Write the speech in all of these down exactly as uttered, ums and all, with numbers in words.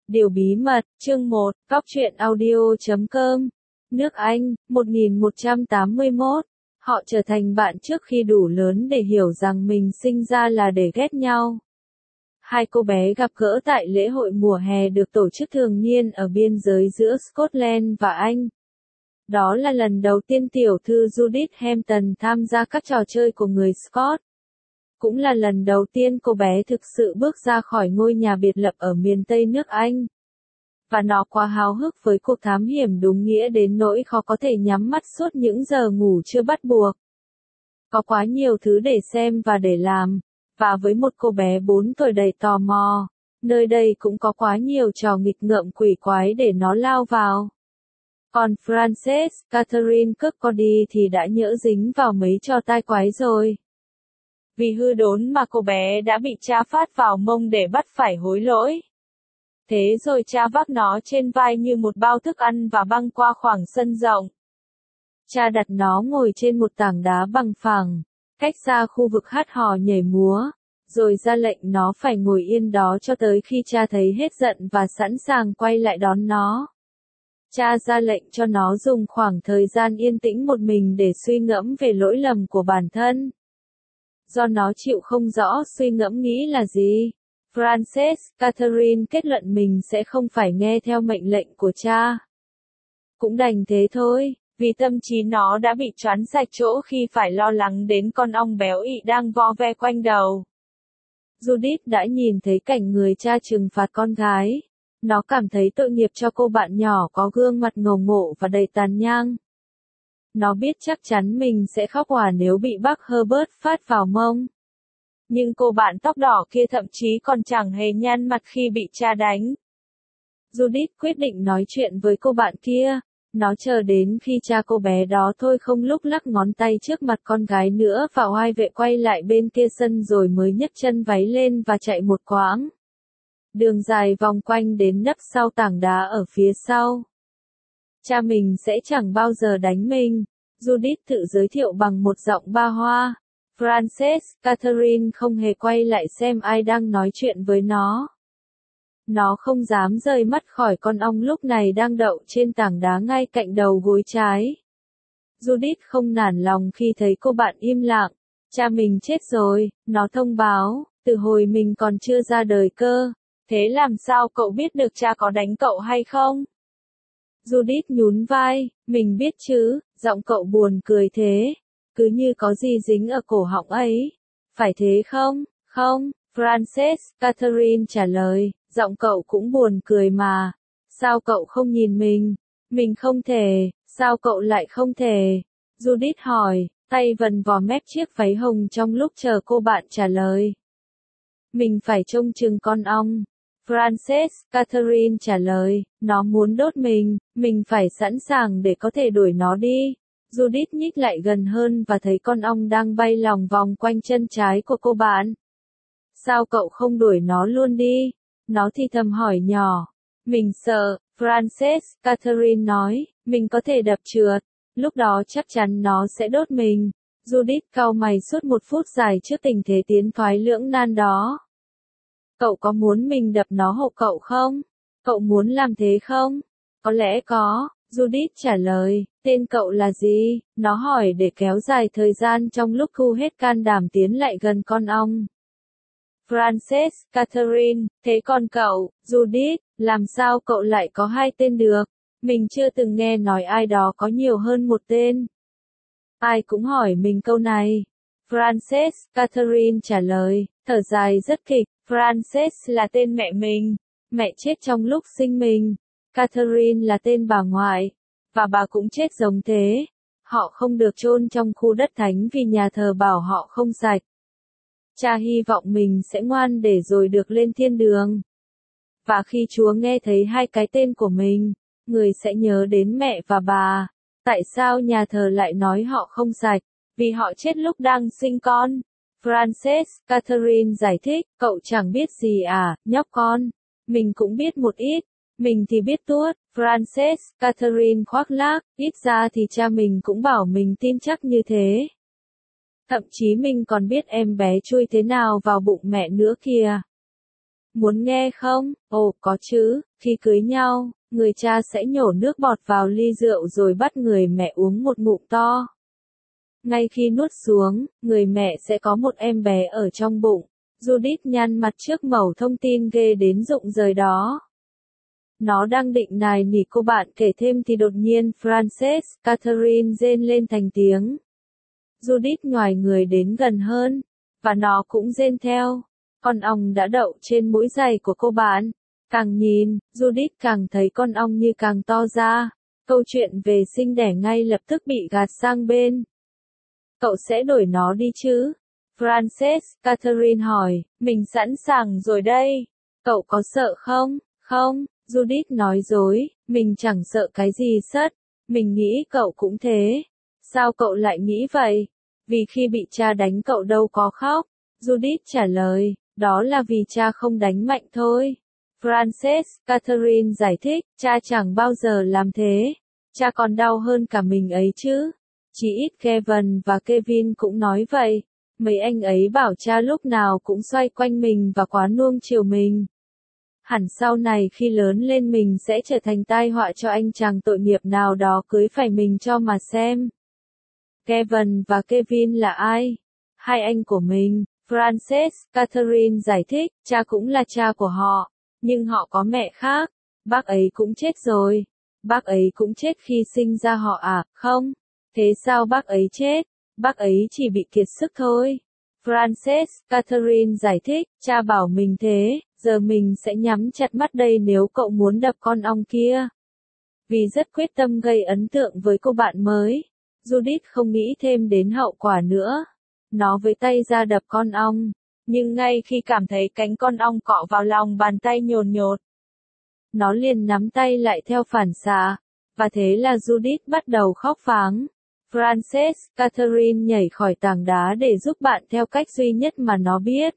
Điều bí mật, chương một, góc truyện audio chấm com. Nước Anh, một nghìn một trăm tám mươi mốt. Họ trở thành bạn trước khi đủ lớn để hiểu rằng mình sinh ra là để ghét nhau. Hai cô bé gặp gỡ tại lễ hội mùa hè được tổ chức thường niên ở biên giới giữa Scotland và Anh. Đó là lần đầu tiên tiểu thư Judith Hampton tham gia các trò chơi của người Scot. Cũng là lần đầu tiên cô bé thực sự bước ra khỏi ngôi nhà biệt lập ở miền Tây nước Anh. Và nó quá háo hức với cuộc thám hiểm đúng nghĩa đến nỗi khó có thể nhắm mắt suốt những giờ ngủ chưa bắt buộc. Có quá nhiều thứ để xem và để làm, và với một cô bé bốn tuổi đầy tò mò, nơi đây cũng có quá nhiều trò nghịch ngợm quỷ quái để nó lao vào. Còn Frances Catherine Kirkcaldy thì đã nhỡ dính vào mấy trò tai quái rồi. Vì hư đốn mà cô bé đã bị cha phát vào mông để bắt phải hối lỗi. Thế rồi cha vác nó trên vai như một bao thức ăn và băng qua khoảng sân rộng. Cha đặt nó ngồi trên một tảng đá bằng phẳng, cách xa khu vực hát hò nhảy múa, rồi ra lệnh nó phải ngồi yên đó cho tới khi cha thấy hết giận và sẵn sàng quay lại đón nó. Cha ra lệnh cho nó dùng khoảng thời gian yên tĩnh một mình để suy ngẫm về lỗi lầm của bản thân. Do nó chịu không rõ suy ngẫm nghĩ là gì, Frances Catherine kết luận mình sẽ không phải nghe theo mệnh lệnh của cha. Cũng đành thế thôi, vì tâm trí nó đã bị choáng sạch chỗ khi phải lo lắng đến con ong béo ị đang vo ve quanh đầu. Judith đã nhìn thấy cảnh người cha trừng phạt con gái. Nó cảm thấy tội nghiệp cho cô bạn nhỏ có gương mặt ngầu ngộ và đầy tàn nhang. Nó biết chắc chắn mình sẽ khóc òa nếu bị bác Herbert phát vào mông. Nhưng cô bạn tóc đỏ kia thậm chí còn chẳng hề nhăn mặt khi bị cha đánh. Judith quyết định nói chuyện với cô bạn kia. Nó chờ đến khi cha cô bé đó thôi không lúc lắc ngón tay trước mặt con gái nữa và oai vệ quay lại bên kia sân rồi mới nhấc chân váy lên và chạy một quãng đường dài vòng quanh đến nấp sau tảng đá ở phía sau. Cha mình sẽ chẳng bao giờ đánh mình, Judith tự giới thiệu bằng một giọng ba hoa. Frances Catherine không hề quay lại xem ai đang nói chuyện với nó. Nó không dám rời mắt khỏi con ong lúc này đang đậu trên tảng đá ngay cạnh đầu gối trái. Judith không nản lòng khi thấy cô bạn im lặng. Cha mình chết rồi, nó thông báo, từ hồi mình còn chưa ra đời cơ. Thế làm sao cậu biết được cha có đánh cậu hay không? Judith nhún vai, mình biết chứ, giọng cậu buồn cười thế. Cứ như có gì dính ở cổ họng ấy. Phải thế không? Không, Frances Catherine trả lời, giọng cậu cũng buồn cười mà. Sao cậu không nhìn mình? Mình không thể, sao cậu lại không thể? Judith hỏi, tay vần vò mép chiếc váy hồng trong lúc chờ cô bạn trả lời. Mình phải trông chừng con ong. Frances Catherine trả lời, nó muốn đốt mình, mình phải sẵn sàng để có thể đuổi nó đi. Judith nhích lại gần hơn và thấy con ong đang bay lòng vòng quanh chân trái của cô bạn. Sao cậu không đuổi nó luôn đi? Nó thì thầm hỏi nhỏ. Mình sợ, Frances Catherine nói, mình có thể đập trượt, lúc đó chắc chắn nó sẽ đốt mình. Judith cau mày suốt một phút dài trước tình thế tiến thoái lưỡng nan đó. Cậu có muốn mình đập nó hộ cậu không? Cậu muốn làm thế không? Có lẽ có, Judith trả lời. Tên cậu là gì? Nó hỏi để kéo dài thời gian trong lúc thu hết can đảm tiến lại gần con ong. Frances Catherine, thế còn cậu, Judith, làm sao cậu lại có hai tên được? Mình chưa từng nghe nói ai đó có nhiều hơn một tên. Ai cũng hỏi mình câu này. Frances Catherine trả lời, thở dài rất kịch. Frances là tên mẹ mình, mẹ chết trong lúc sinh mình. Catherine là tên bà ngoại, và bà cũng chết giống thế. Họ không được chôn trong khu đất thánh vì nhà thờ bảo họ không sạch. Cha hy vọng mình sẽ ngoan để rồi được lên thiên đường. Và khi Chúa nghe thấy hai cái tên của mình, người sẽ nhớ đến mẹ và bà. Tại sao nhà thờ lại nói họ không sạch? Vì họ chết lúc đang sinh con. Frances Catherine giải thích, cậu chẳng biết gì à, nhóc con. Mình cũng biết một ít. Mình thì biết tuốt. Frances Catherine khoác lác, ít ra thì cha mình cũng bảo mình tin chắc như thế. Thậm chí mình còn biết em bé chui thế nào vào bụng mẹ nữa kìa. Muốn nghe không? Ồ, có chứ, khi cưới nhau, người cha sẽ nhổ nước bọt vào ly rượu rồi bắt người mẹ uống một ngụm to. Ngay khi nuốt xuống, người mẹ sẽ có một em bé ở trong bụng. Judith nhăn mặt trước mẩu thông tin ghê đến rụng rời đó. Nó đang định nài nỉ cô bạn kể thêm thì đột nhiên Frances, Catherine rên lên thành tiếng. Judith nhoài người đến gần hơn, và nó cũng rên theo. Con ong đã đậu trên mũi giày của cô bạn. Càng nhìn, Judith càng thấy con ong như càng to ra. Câu chuyện về sinh đẻ ngay lập tức bị gạt sang bên. Cậu sẽ đổi nó đi chứ? Frances, Catherine hỏi, mình sẵn sàng rồi đây. Cậu có sợ không? Không, Judith nói dối, mình chẳng sợ cái gì sất. Mình nghĩ cậu cũng thế. Sao cậu lại nghĩ vậy? Vì khi bị cha đánh cậu đâu có khóc. Judith trả lời, đó là vì cha không đánh mạnh thôi. Frances, Catherine giải thích, cha chẳng bao giờ làm thế. Cha còn đau hơn cả mình ấy chứ. Chỉ ít Kevin và Kevin cũng nói vậy. Mấy anh ấy bảo cha lúc nào cũng xoay quanh mình và quá nuông chiều mình. Hẳn sau này khi lớn lên mình sẽ trở thành tai họa cho anh chàng tội nghiệp nào đó cưới phải mình cho mà xem. Kevin và Kevin là ai? Hai anh của mình. Frances, Catherine giải thích, cha cũng là cha của họ, nhưng họ có mẹ khác. Bác ấy cũng chết rồi. Bác ấy cũng chết khi sinh ra họ à, không? Thế sao bác ấy chết? Bác ấy chỉ bị kiệt sức thôi. Frances, Catherine giải thích, cha bảo mình thế, giờ mình sẽ nhắm chặt mắt đây nếu cậu muốn đập con ong kia. Vì rất quyết tâm gây ấn tượng với cô bạn mới, Judith không nghĩ thêm đến hậu quả nữa. Nó với tay ra đập con ong, nhưng ngay khi cảm thấy cánh con ong cọ vào lòng bàn tay nhồn nhột, nó liền nắm tay lại theo phản xạ, và thế là Judith bắt đầu khóc pháng. Frances, Catherine nhảy khỏi tảng đá để giúp bạn theo cách duy nhất mà nó biết.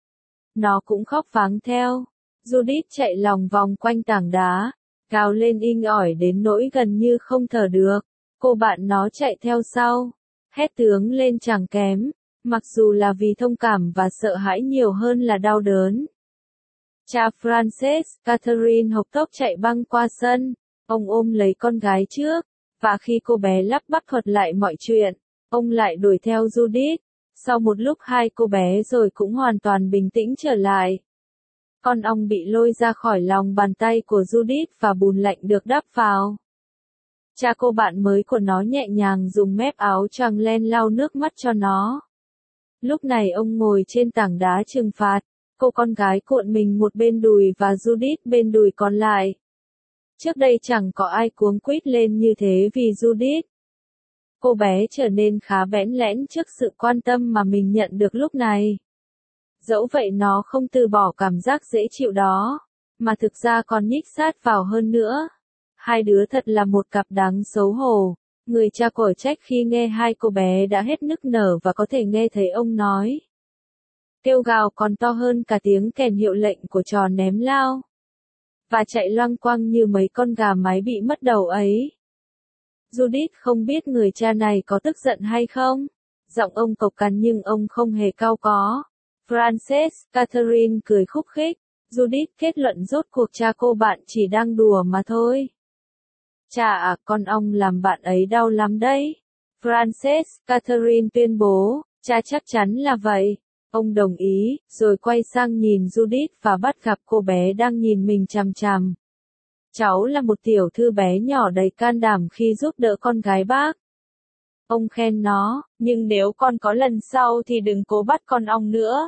Nó cũng khóc pháng theo. Judith chạy lòng vòng quanh tảng đá, gào lên inh ỏi đến nỗi gần như không thở được. Cô bạn nó chạy theo sau, hét tướng lên chẳng kém, mặc dù là vì thông cảm và sợ hãi nhiều hơn là đau đớn. Cha Frances, Catherine hộc tốc chạy băng qua sân, ông ôm lấy con gái trước, và khi cô bé lắp bắp thuật lại mọi chuyện, ông lại đuổi theo Judith. Sau một lúc hai cô bé rồi cũng hoàn toàn bình tĩnh trở lại. Con ong bị lôi ra khỏi lòng bàn tay của Judith và bùn lạnh được đắp vào. Cha cô bạn mới của nó nhẹ nhàng dùng mép áo choàng len lau nước mắt cho nó. Lúc này ông ngồi trên tảng đá trừng phạt, cô con gái cuộn mình một bên đùi và Judith bên đùi còn lại. Trước đây chẳng có ai cuống quýt lên như thế vì Judith. Cô bé trở nên khá bẽn lẽn trước sự quan tâm mà mình nhận được lúc này. Dẫu vậy nó không từ bỏ cảm giác dễ chịu đó, mà thực ra còn nhích sát vào hơn nữa. Hai đứa thật là một cặp đáng xấu hổ. Người cha cổ trách khi nghe hai cô bé đã hết nức nở và có thể nghe thấy ông nói. Kêu gào còn to hơn cả tiếng kèn hiệu lệnh của trò ném lao. Và chạy loang quang như mấy con gà mái bị mất đầu ấy. Judith không biết người cha này có tức giận hay không. Giọng ông cộc cằn nhưng ông không hề cau có. Frances, Catherine cười khúc khích. Judith kết luận rốt cuộc cha cô bạn chỉ đang đùa mà thôi. Cha à, con ong làm bạn ấy đau lắm đấy. Frances, Catherine tuyên bố, cha chắc chắn là vậy. Ông đồng ý, rồi quay sang nhìn Judith và bắt gặp cô bé đang nhìn mình chằm chằm. Cháu là một tiểu thư bé nhỏ đầy can đảm khi giúp đỡ con gái bác. Ông khen nó, nhưng nếu con có lần sau thì đừng cố bắt con ong nữa.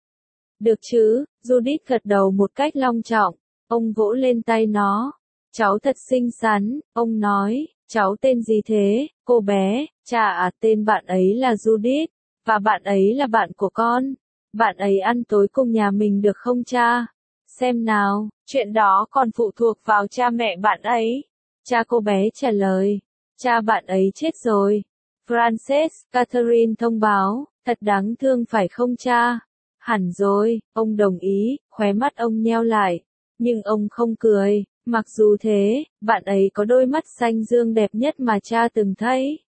Được chứ, Judith gật đầu một cách long trọng. Ông vỗ lên tay nó. Cháu thật xinh xắn, ông nói, cháu tên gì thế, cô bé, cha à, tên bạn ấy là Judith, và bạn ấy là bạn của con. Bạn ấy ăn tối cùng nhà mình được không cha? Xem nào, chuyện đó còn phụ thuộc vào cha mẹ bạn ấy. Cha cô bé trả lời, cha bạn ấy chết rồi. Frances, Catherine thông báo, thật đáng thương phải không cha? Hẳn rồi, ông đồng ý, khóe mắt ông nheo lại. Nhưng ông không cười. Mặc dù thế, bạn ấy có đôi mắt xanh dương đẹp nhất mà cha từng thấy.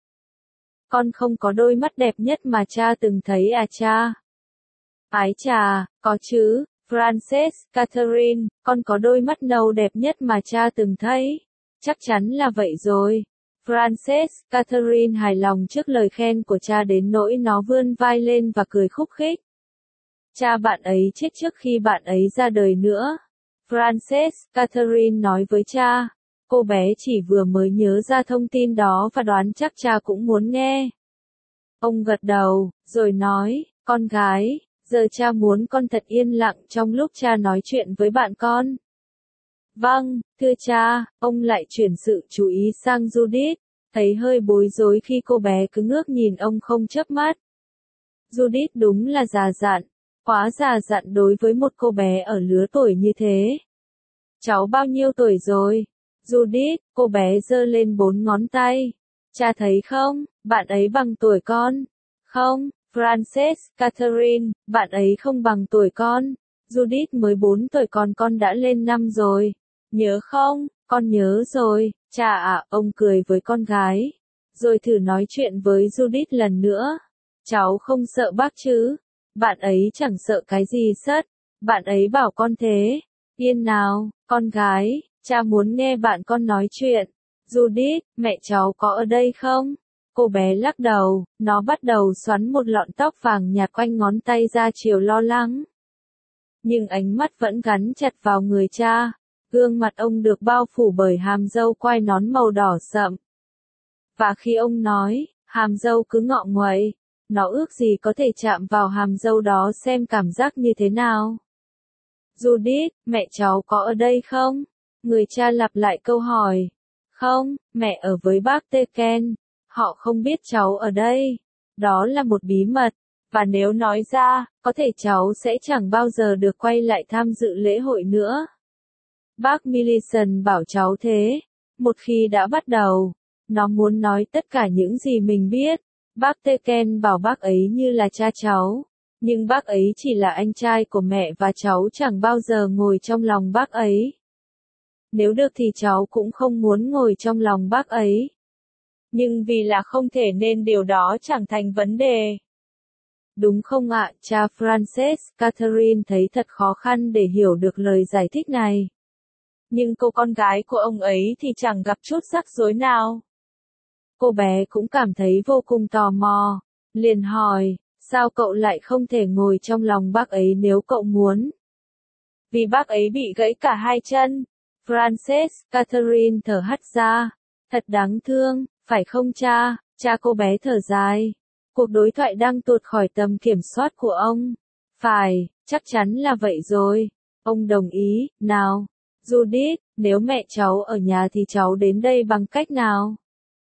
Con không có đôi mắt đẹp nhất mà cha từng thấy à cha? Ái chà, có chứ, Frances, Catherine, con có đôi mắt nâu đẹp nhất mà cha từng thấy. Chắc chắn là vậy rồi. Frances, Catherine hài lòng trước lời khen của cha đến nỗi nó vươn vai lên và cười khúc khích. Cha bạn ấy chết trước khi bạn ấy ra đời nữa. Frances, Catherine nói với cha. Cô bé chỉ vừa mới nhớ ra thông tin đó và đoán chắc cha cũng muốn nghe. Ông gật đầu, rồi nói, con gái, giờ cha muốn con thật yên lặng trong lúc cha nói chuyện với bạn con. Vâng, thưa cha, ông lại chuyển sự chú ý sang Judith, thấy hơi bối rối khi cô bé cứ ngước nhìn ông không chớp mắt. Judith đúng là già dặn, quá già dặn đối với một cô bé ở lứa tuổi như thế. Cháu bao nhiêu tuổi rồi? Judith, cô bé giơ lên bốn ngón tay. Cha thấy không, bạn ấy bằng tuổi con. Không, Frances, Catherine, bạn ấy không bằng tuổi con. Judith mới bốn tuổi còn con đã lên năm rồi. Nhớ không, con nhớ rồi, cha ạ, ông cười với con gái. Rồi thử nói chuyện với Judith lần nữa. Cháu không sợ bác chứ? Bạn ấy chẳng sợ cái gì sất. Bạn ấy bảo con thế. Yên nào, con gái, cha muốn nghe bạn con nói chuyện. Judith, mẹ cháu có ở đây không? Cô bé lắc đầu, nó bắt đầu xoắn một lọn tóc vàng nhạt quanh ngón tay ra chiều lo lắng. Nhưng ánh mắt vẫn gắn chặt vào người cha. Gương mặt ông được bao phủ bởi hàm râu quai nón màu đỏ sậm. Và khi ông nói, hàm râu cứ ngọ nguậy, nó ước gì có thể chạm vào hàm râu đó xem cảm giác như thế nào. Judith, mẹ cháu có ở đây không? Người cha lặp lại câu hỏi. Không, mẹ ở với bác Teken. Họ không biết cháu ở đây. Đó là một bí mật. Và nếu nói ra, có thể cháu sẽ chẳng bao giờ được quay lại tham dự lễ hội nữa. Bác Millicent bảo cháu thế. Một khi đã bắt đầu, nó muốn nói tất cả những gì mình biết. Bác Teken bảo bác ấy như là cha cháu. Nhưng bác ấy chỉ là anh trai của mẹ và cháu chẳng bao giờ ngồi trong lòng bác ấy. Nếu được thì cháu cũng không muốn ngồi trong lòng bác ấy. Nhưng vì là không thể nên điều đó chẳng thành vấn đề. Đúng không ạ, cha Frances, Catherine thấy thật khó khăn để hiểu được lời giải thích này. Nhưng cô con gái của ông ấy thì chẳng gặp chút rắc rối nào. Cô bé cũng cảm thấy vô cùng tò mò. Liền hỏi, sao cậu lại không thể ngồi trong lòng bác ấy nếu cậu muốn? Vì bác ấy bị gãy cả hai chân. Frances, Catherine thở hắt ra. Thật đáng thương, phải không cha? Cha cô bé thở dài. Cuộc đối thoại đang tuột khỏi tầm kiểm soát của ông. Phải, chắc chắn là vậy rồi. Ông đồng ý, nào. Judith, nếu mẹ cháu ở nhà thì cháu đến đây bằng cách nào?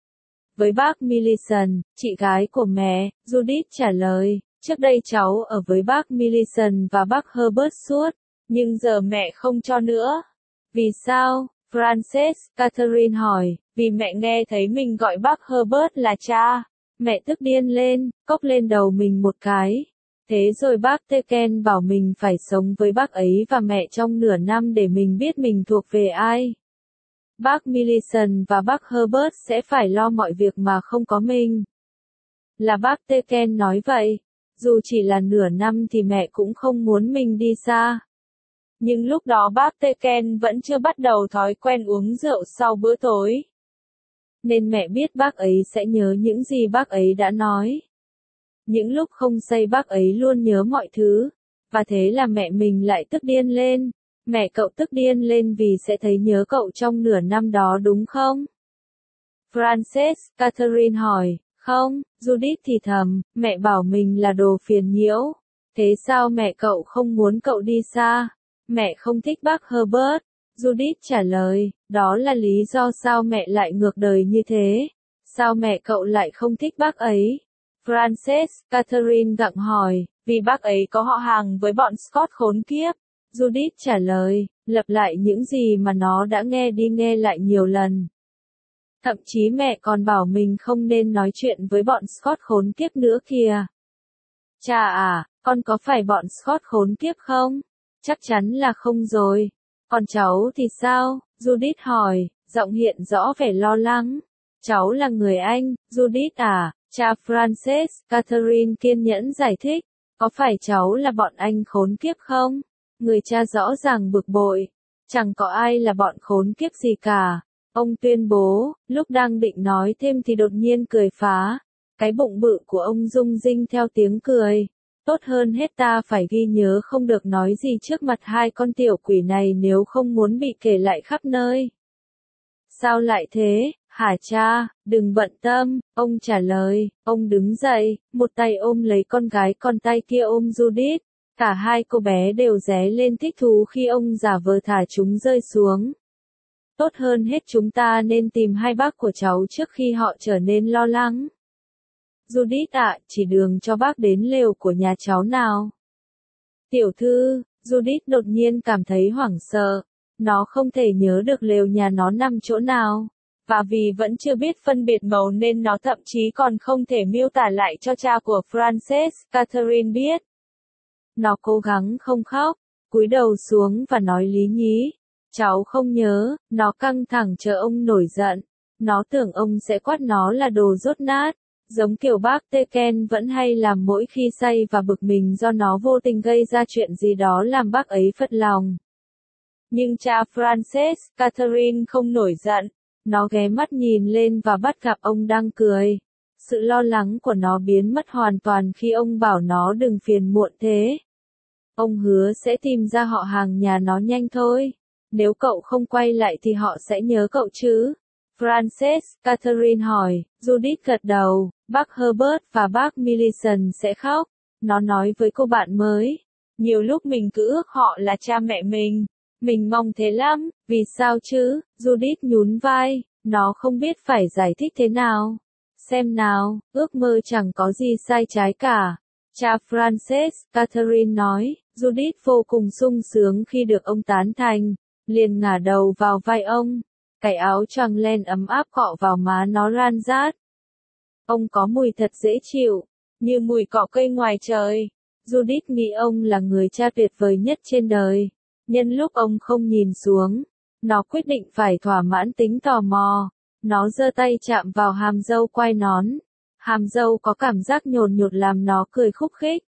Với bác Millicent, chị gái của mẹ, Judith trả lời. Trước đây cháu ở với bác Millicent và bác Herbert suốt. Nhưng giờ mẹ không cho nữa. Vì sao? Frances, Catherine hỏi. Vì mẹ nghe thấy mình gọi bác Herbert là cha. Mẹ tức điên lên, cốc lên đầu mình một cái. Thế rồi bác Teken bảo mình phải sống với bác ấy và mẹ trong nửa năm để mình biết mình thuộc về ai. Bác Millicent và bác Herbert sẽ phải lo mọi việc mà không có mình. Là bác Teken nói vậy. Dù chỉ là nửa năm thì mẹ cũng không muốn mình đi xa. Nhưng lúc đó bác Teken vẫn chưa bắt đầu thói quen uống rượu sau bữa tối. Nên mẹ biết bác ấy sẽ nhớ những gì bác ấy đã nói. Những lúc không say bác ấy luôn nhớ mọi thứ. Và thế là mẹ mình lại tức điên lên. Mẹ cậu tức điên lên vì sẽ thấy nhớ cậu trong nửa năm đó đúng không? Frances, Catherine hỏi. Không, Judith thì thầm, mẹ bảo mình là đồ phiền nhiễu. Thế sao mẹ cậu không muốn cậu đi xa? Mẹ không thích bác Herbert. Judith trả lời, đó là lý do sao mẹ lại ngược đời như thế. Sao mẹ cậu lại không thích bác ấy? Frances, Catherine gặng hỏi, vì bác ấy có họ hàng với bọn Scott khốn kiếp. Judith trả lời, lặp lại những gì mà nó đã nghe đi nghe lại nhiều lần. Thậm chí mẹ còn bảo mình không nên nói chuyện với bọn Scott khốn kiếp nữa kìa. Cha à, con có phải bọn Scott khốn kiếp không? Chắc chắn là không rồi. Còn cháu thì sao? Judith hỏi, giọng hiện rõ vẻ lo lắng. Cháu là người Anh, Judith à? Cha Frances, Catherine kiên nhẫn giải thích. Có phải cháu là bọn Anh khốn kiếp không? Người cha rõ ràng bực bội. Chẳng có ai là bọn khốn kiếp gì cả. Ông tuyên bố, lúc đang định nói thêm thì đột nhiên cười phá. Cái bụng bự của ông rung rinh theo tiếng cười. Tốt hơn hết ta phải ghi nhớ không được nói gì trước mặt hai con tiểu quỷ này nếu không muốn bị kể lại khắp nơi. Sao lại thế, hả cha, đừng bận tâm, ông trả lời, ông đứng dậy, một tay ôm lấy con gái còn tay kia ôm Judith. Cả hai cô bé đều ré lên thích thú khi ông giả vờ thả chúng rơi xuống. Tốt hơn hết chúng ta nên tìm hai bác của cháu trước khi họ trở nên lo lắng. Judith ạ, chỉ đường cho bác đến lều của nhà cháu nào. Tiểu thư, Judith đột nhiên cảm thấy hoảng sợ. Nó không thể nhớ được lều nhà nó nằm chỗ nào. Và vì vẫn chưa biết phân biệt màu nên nó thậm chí còn không thể miêu tả lại cho cha của Frances, Catherine biết. Nó cố gắng không khóc, cúi đầu xuống và nói lý nhí. Cháu không nhớ, nó căng thẳng chờ ông nổi giận. Nó tưởng ông sẽ quát nó là đồ dốt nát. Giống kiểu bác Teken vẫn hay làm mỗi khi say và bực mình do nó vô tình gây ra chuyện gì đó làm bác ấy phật lòng. Nhưng cha Frances, Catherine không nổi giận. Nó ghé mắt nhìn lên và bắt gặp ông đang cười. Sự lo lắng của nó biến mất hoàn toàn khi ông bảo nó đừng phiền muộn thế. Ông hứa sẽ tìm ra họ hàng nhà nó nhanh thôi. Nếu cậu không quay lại thì họ sẽ nhớ cậu chứ? Frances, Catherine hỏi. Judith gật đầu. Bác Herbert và bác Millicent sẽ khóc. Nó nói với cô bạn mới. Nhiều lúc mình cứ ước họ là cha mẹ mình. Mình mong thế lắm. Vì sao chứ? Judith nhún vai. Nó không biết phải giải thích thế nào. Xem nào, ước mơ chẳng có gì sai trái cả. Cha Frances, Catherine nói. Judith vô cùng sung sướng khi được ông tán thành. Liền ngả đầu vào vai ông. Cái áo choàng len ấm áp cọ vào má nó ran rát. Ông có mùi thật dễ chịu, như mùi cỏ cây ngoài trời. Judith nghĩ ông là người cha tuyệt vời nhất trên đời. Nhân lúc ông không nhìn xuống, nó quyết định phải thỏa mãn tính tò mò. Nó giơ tay chạm vào hàm dâu quai nón. Hàm dâu có cảm giác nhồn nhột làm nó cười khúc khích.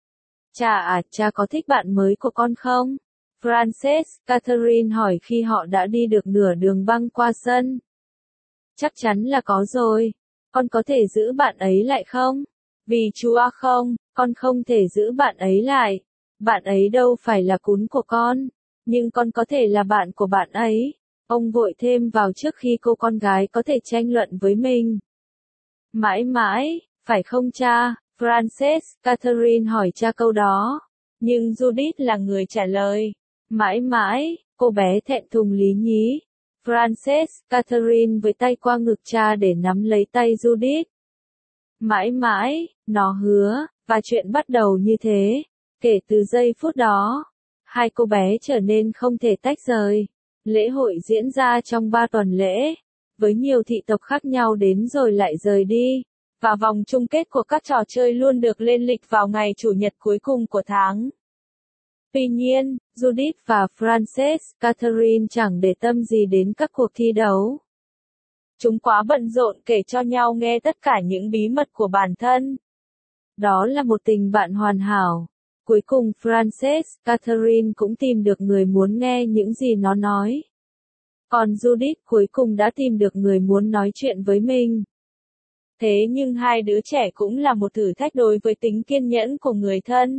Cha à, cha có thích bạn mới của con không? Frances, Catherine hỏi khi họ đã đi được nửa đường băng qua sân. Chắc chắn là có rồi. Con có thể giữ bạn ấy lại không? Vì Chúa không, con không thể giữ bạn ấy lại. Bạn ấy đâu phải là cún của con. Nhưng con có thể là bạn của bạn ấy. Ông vội thêm vào trước khi cô con gái có thể tranh luận với mình. Mãi mãi, phải không cha? Frances, Catherine hỏi cha câu đó. Nhưng Judith là người trả lời. Mãi mãi, cô bé thẹn thùng lý nhí. Frances, Catherine với tay qua ngực cha để nắm lấy tay Judith. Mãi mãi, nó hứa, và chuyện bắt đầu như thế. Kể từ giây phút đó, hai cô bé trở nên không thể tách rời. Lễ hội diễn ra trong ba tuần lễ, với nhiều thị tộc khác nhau đến rồi lại rời đi. Và vòng chung kết của các trò chơi luôn được lên lịch vào ngày Chủ nhật cuối cùng của tháng. Tuy nhiên, Judith và Frances, Catherine chẳng để tâm gì đến các cuộc thi đấu. Chúng quá bận rộn kể cho nhau nghe tất cả những bí mật của bản thân. Đó là một tình bạn hoàn hảo. Cuối cùng Frances, Catherine cũng tìm được người muốn nghe những gì nó nói. Còn Judith cuối cùng đã tìm được người muốn nói chuyện với mình. Thế nhưng hai đứa trẻ cũng là một thử thách đối với tính kiên nhẫn của người thân.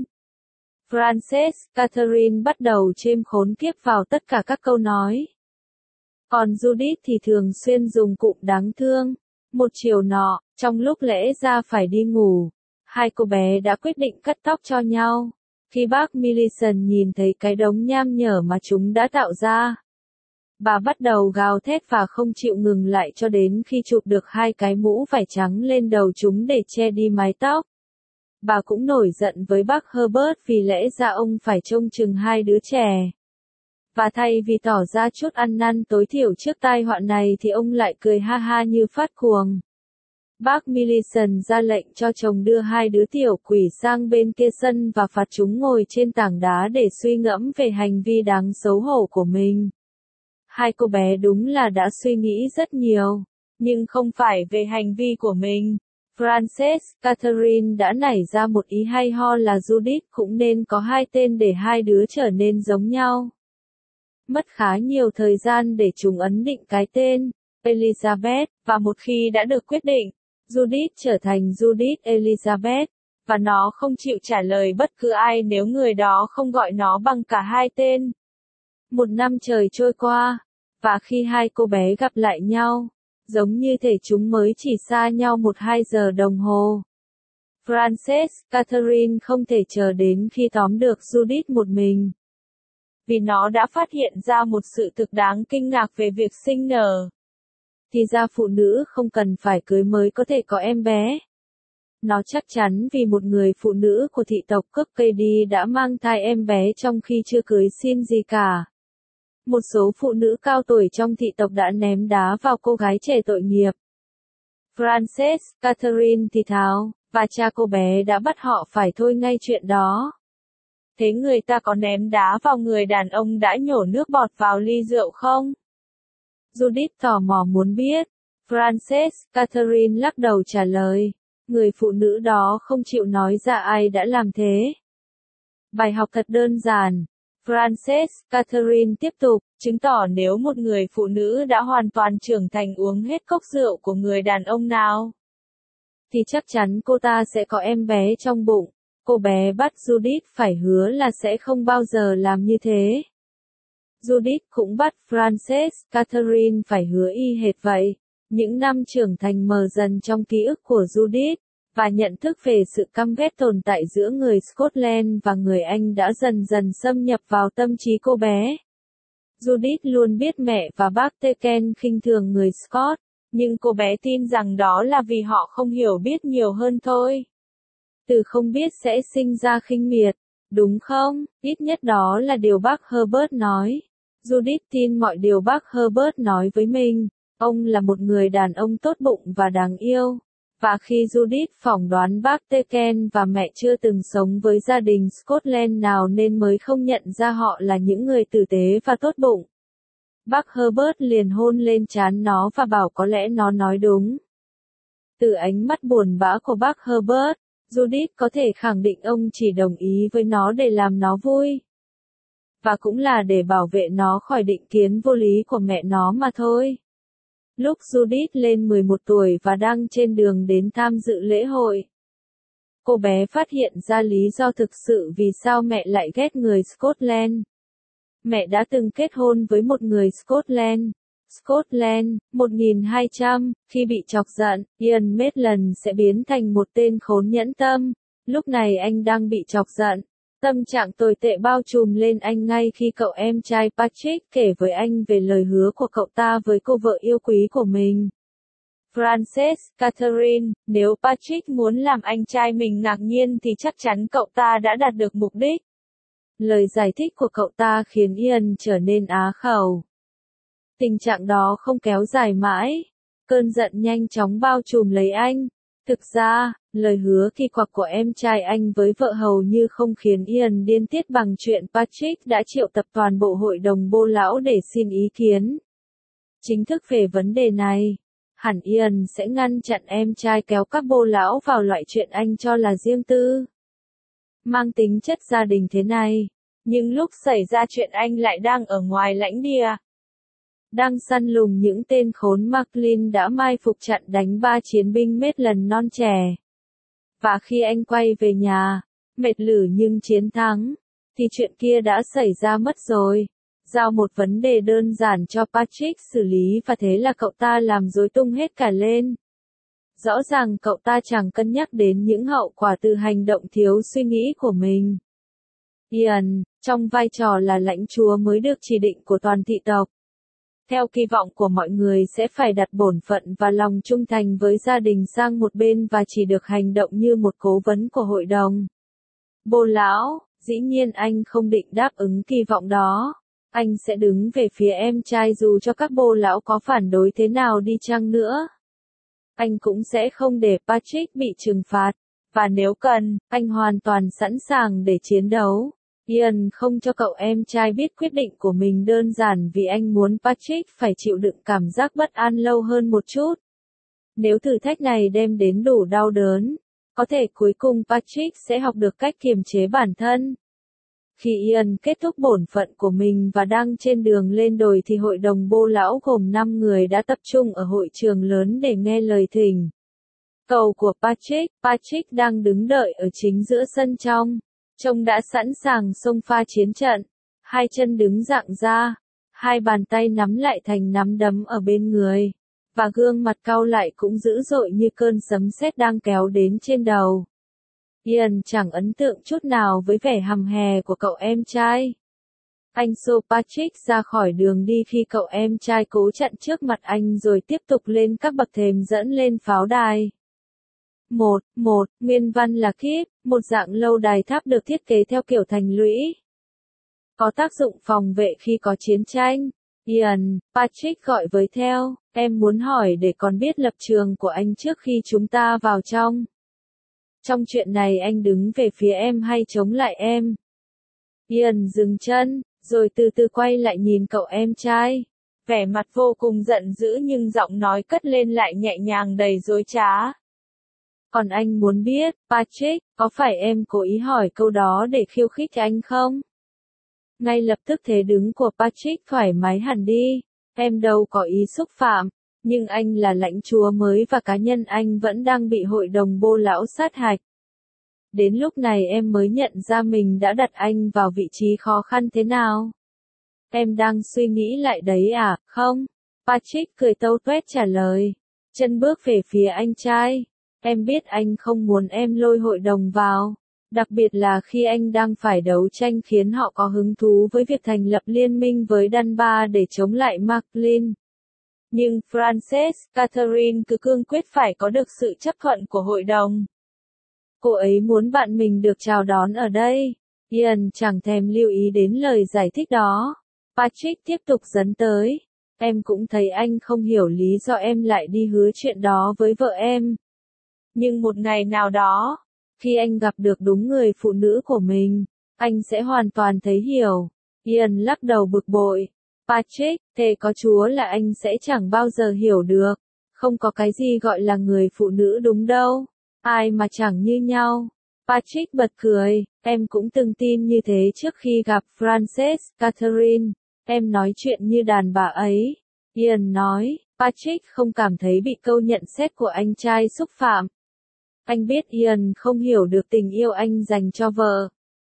Frances, Catherine bắt đầu chêm khốn kiếp vào tất cả các câu nói. Còn Judith thì thường xuyên dùng cụm đáng thương. Một chiều nọ, trong lúc lẽ ra phải đi ngủ, hai cô bé đã quyết định cắt tóc cho nhau. Khi bác Millicent nhìn thấy cái đống nham nhở mà chúng đã tạo ra, bà bắt đầu gào thét và không chịu ngừng lại cho đến khi chụp được hai cái mũ vải trắng lên đầu chúng để che đi mái tóc. Bà cũng nổi giận với bác Herbert vì lẽ ra ông phải trông chừng hai đứa trẻ. Và thay vì tỏ ra chút ăn năn tối thiểu trước tai họa này thì ông lại cười ha ha như phát cuồng. Bác Millicent ra lệnh cho chồng đưa hai đứa tiểu quỷ sang bên kia sân và phạt chúng ngồi trên tảng đá để suy ngẫm về hành vi đáng xấu hổ của mình. Hai cô bé đúng là đã suy nghĩ rất nhiều, nhưng không phải về hành vi của mình. Frances Catherine đã nảy ra một ý hay ho là Judith cũng nên có hai tên để hai đứa trở nên giống nhau. Mất khá nhiều thời gian để chúng ấn định cái tên, Elizabeth, và một khi đã được quyết định, Judith trở thành Judith Elizabeth, và nó không chịu trả lời bất cứ ai nếu người đó không gọi nó bằng cả hai tên. Một năm trời trôi qua, và khi hai cô bé gặp lại nhau, giống như thể chúng mới chỉ xa nhau một hai giờ đồng hồ. Frances Catherine không thể chờ đến khi tóm được Judith một mình. Vì nó đã phát hiện ra một sự thực đáng kinh ngạc về việc sinh nở. Thì ra phụ nữ không cần phải cưới mới có thể có em bé. Nó chắc chắn vì một người phụ nữ của thị tộc Kirkcaldy đã mang thai em bé trong khi chưa cưới xin gì cả. Một số phụ nữ cao tuổi trong thị tộc đã ném đá vào cô gái trẻ tội nghiệp. Frances Catherine thì thào, và cha cô bé đã bắt họ phải thôi ngay chuyện đó. Thế người ta có ném đá vào người đàn ông đã nhổ nước bọt vào ly rượu không? Judith tò mò muốn biết. Frances Catherine lắc đầu trả lời. Người phụ nữ đó không chịu nói ra ai đã làm thế. Bài học thật đơn giản. Frances Catherine tiếp tục, chứng tỏ nếu một người phụ nữ đã hoàn toàn trưởng thành uống hết cốc rượu của người đàn ông nào, thì chắc chắn cô ta sẽ có em bé trong bụng. Cô bé bắt Judith phải hứa là sẽ không bao giờ làm như thế. Judith cũng bắt Frances Catherine phải hứa y hệt vậy. Những năm trưởng thành mờ dần trong ký ức của Judith, và nhận thức về sự căm ghét tồn tại giữa người Scotland và người Anh đã dần dần xâm nhập vào tâm trí cô bé. Judith luôn biết mẹ và bác Teken khinh thường người Scot, nhưng cô bé tin rằng đó là vì họ không hiểu biết nhiều hơn thôi. Từ không biết sẽ sinh ra khinh miệt, đúng không? Ít nhất đó là điều bác Herbert nói. Judith tin mọi điều bác Herbert nói với mình. Ông là một người đàn ông tốt bụng và đáng yêu. Và khi Judith phỏng đoán bác Teken và mẹ chưa từng sống với gia đình Scotland nào nên mới không nhận ra họ là những người tử tế và tốt bụng. Bác Herbert liền hôn lên trán nó và bảo có lẽ nó nói đúng. Từ ánh mắt buồn bã của bác Herbert, Judith có thể khẳng định ông chỉ đồng ý với nó để làm nó vui. Và cũng là để bảo vệ nó khỏi định kiến vô lý của mẹ nó mà thôi. Lúc Judith lên mười một tuổi và đang trên đường đến tham dự lễ hội, cô bé phát hiện ra lý do thực sự vì sao mẹ lại ghét người Scotland. Mẹ đã từng kết hôn với một người Scotland. Scotland, một nghìn hai trăm, khi bị chọc giận, Ian Maitland sẽ biến thành một tên khốn nhẫn tâm. Lúc này anh đang bị chọc giận. Tâm trạng tồi tệ bao trùm lên anh ngay khi cậu em trai Patrick kể với anh về lời hứa của cậu ta với cô vợ yêu quý của mình. Frances Catherine, nếu Patrick muốn làm anh trai mình ngạc nhiên thì chắc chắn cậu ta đã đạt được mục đích. Lời giải thích của cậu ta khiến Ian trở nên á khẩu. Tình trạng đó không kéo dài mãi. Cơn giận nhanh chóng bao trùm lấy anh. Thực ra, lời hứa kỳ quặc của em trai anh với vợ hầu như không khiến Ian điên tiết bằng chuyện Patrick đã triệu tập toàn bộ hội đồng bô lão để xin ý kiến chính thức về vấn đề này. Hẳn Ian sẽ ngăn chặn em trai kéo các bô lão vào loại chuyện anh cho là riêng tư, mang tính chất gia đình thế này. Nhưng lúc xảy ra chuyện anh lại đang ở ngoài lãnh địa, đang săn lùng những tên khốn Maclean đã mai phục chặn đánh ba chiến binh Maitland non trẻ. Và khi anh quay về nhà, mệt lử nhưng chiến thắng, thì chuyện kia đã xảy ra mất rồi. Giao một vấn đề đơn giản cho Patrick xử lý và thế là cậu ta làm rối tung hết cả lên. Rõ ràng cậu ta chẳng cân nhắc đến những hậu quả từ hành động thiếu suy nghĩ của mình. Ian, trong vai trò là lãnh chúa mới được chỉ định của toàn thị tộc, theo kỳ vọng của mọi người sẽ phải đặt bổn phận và lòng trung thành với gia đình sang một bên và chỉ được hành động như một cố vấn của hội đồng bô lão. Dĩ nhiên anh không định đáp ứng kỳ vọng đó. Anh sẽ đứng về phía em trai dù cho các bô lão có phản đối thế nào đi chăng nữa. Anh cũng sẽ không để Patrick bị trừng phạt. Và nếu cần, anh hoàn toàn sẵn sàng để chiến đấu. Ian không cho cậu em trai biết quyết định của mình đơn giản vì anh muốn Patrick phải chịu đựng cảm giác bất an lâu hơn một chút. Nếu thử thách này đem đến đủ đau đớn, có thể cuối cùng Patrick sẽ học được cách kiềm chế bản thân. Khi Ian kết thúc bổn phận của mình và đang trên đường lên đồi thì hội đồng bô lão gồm năm người đã tập trung ở hội trường lớn để nghe lời thỉnh cầu của Patrick. Patrick đang đứng đợi ở chính giữa sân trong. Trông đã sẵn sàng xông pha chiến trận. Hai chân đứng dạng ra. Hai bàn tay nắm lại thành nắm đấm ở bên người. Và gương mặt cau lại cũng dữ dội như cơn sấm sét đang kéo đến trên đầu. Ian chẳng ấn tượng chút nào với vẻ hầm hè của cậu em trai. Anh xô Patrick ra khỏi đường đi khi cậu em trai cố chặn trước mặt anh rồi tiếp tục lên các bậc thềm dẫn lên pháo đài. một. một. Nguyên văn là Keep, một dạng lâu đài tháp được thiết kế theo kiểu thành lũy. Có tác dụng phòng vệ khi có chiến tranh. Ian, Patrick gọi với theo, em muốn hỏi để con biết lập trường của anh trước khi chúng ta vào trong. Trong chuyện này anh đứng về phía em hay chống lại em? Ian dừng chân, rồi từ từ quay lại nhìn cậu em trai. Vẻ mặt vô cùng giận dữ nhưng giọng nói cất lên lại nhẹ nhàng đầy dối trá. Còn anh muốn biết, Patrick, có phải em cố ý hỏi câu đó để khiêu khích anh không? Ngay lập tức thế đứng của Patrick thoải mái hẳn đi. Em đâu có ý xúc phạm. Nhưng anh là lãnh chúa mới và cá nhân anh vẫn đang bị hội đồng bô lão sát hạch. Đến lúc này em mới nhận ra mình đã đặt anh vào vị trí khó khăn thế nào. Em đang suy nghĩ lại đấy à, không? Patrick cười tâu tuét trả lời. Chân bước về phía anh trai. Em biết anh không muốn em lôi hội đồng vào. Đặc biệt là khi anh đang phải đấu tranh khiến họ có hứng thú với việc thành lập liên minh với Dunbar để chống lại Maclean. Nhưng Frances, Catherine cứ cương quyết phải có được sự chấp thuận của hội đồng. Cô ấy muốn bạn mình được chào đón ở đây. Ian chẳng thèm lưu ý đến lời giải thích đó. Patrick tiếp tục dẫn tới. Em cũng thấy anh không hiểu lý do em lại đi hứa chuyện đó với vợ em. Nhưng một ngày nào đó, khi anh gặp được đúng người phụ nữ của mình, anh sẽ hoàn toàn thấy hiểu. Ian lắc đầu bực bội. Patrick, thề có Chúa là anh sẽ chẳng bao giờ hiểu được. Không có cái gì gọi là người phụ nữ đúng đâu. Ai mà chẳng như nhau. Patrick bật cười. Em cũng từng tin như thế trước khi gặp Frances, Catherine. Em nói chuyện như đàn bà ấy. Ian nói. Patrick không cảm thấy bị câu nhận xét của anh trai xúc phạm. Anh biết Ian không hiểu được tình yêu anh dành cho vợ.